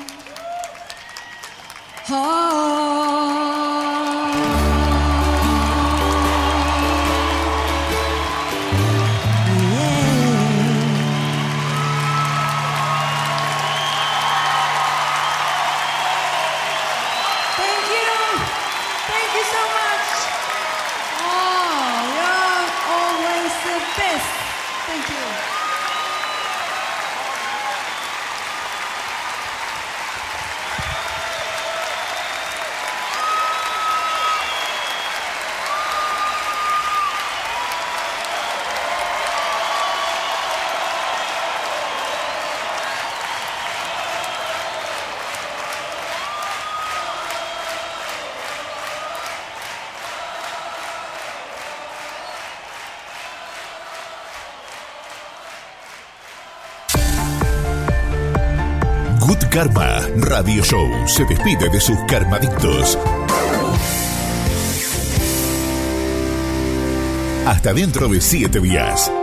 heart. Good Karma Radio Show se despide de sus karmadictos. Hasta dentro de 7 días.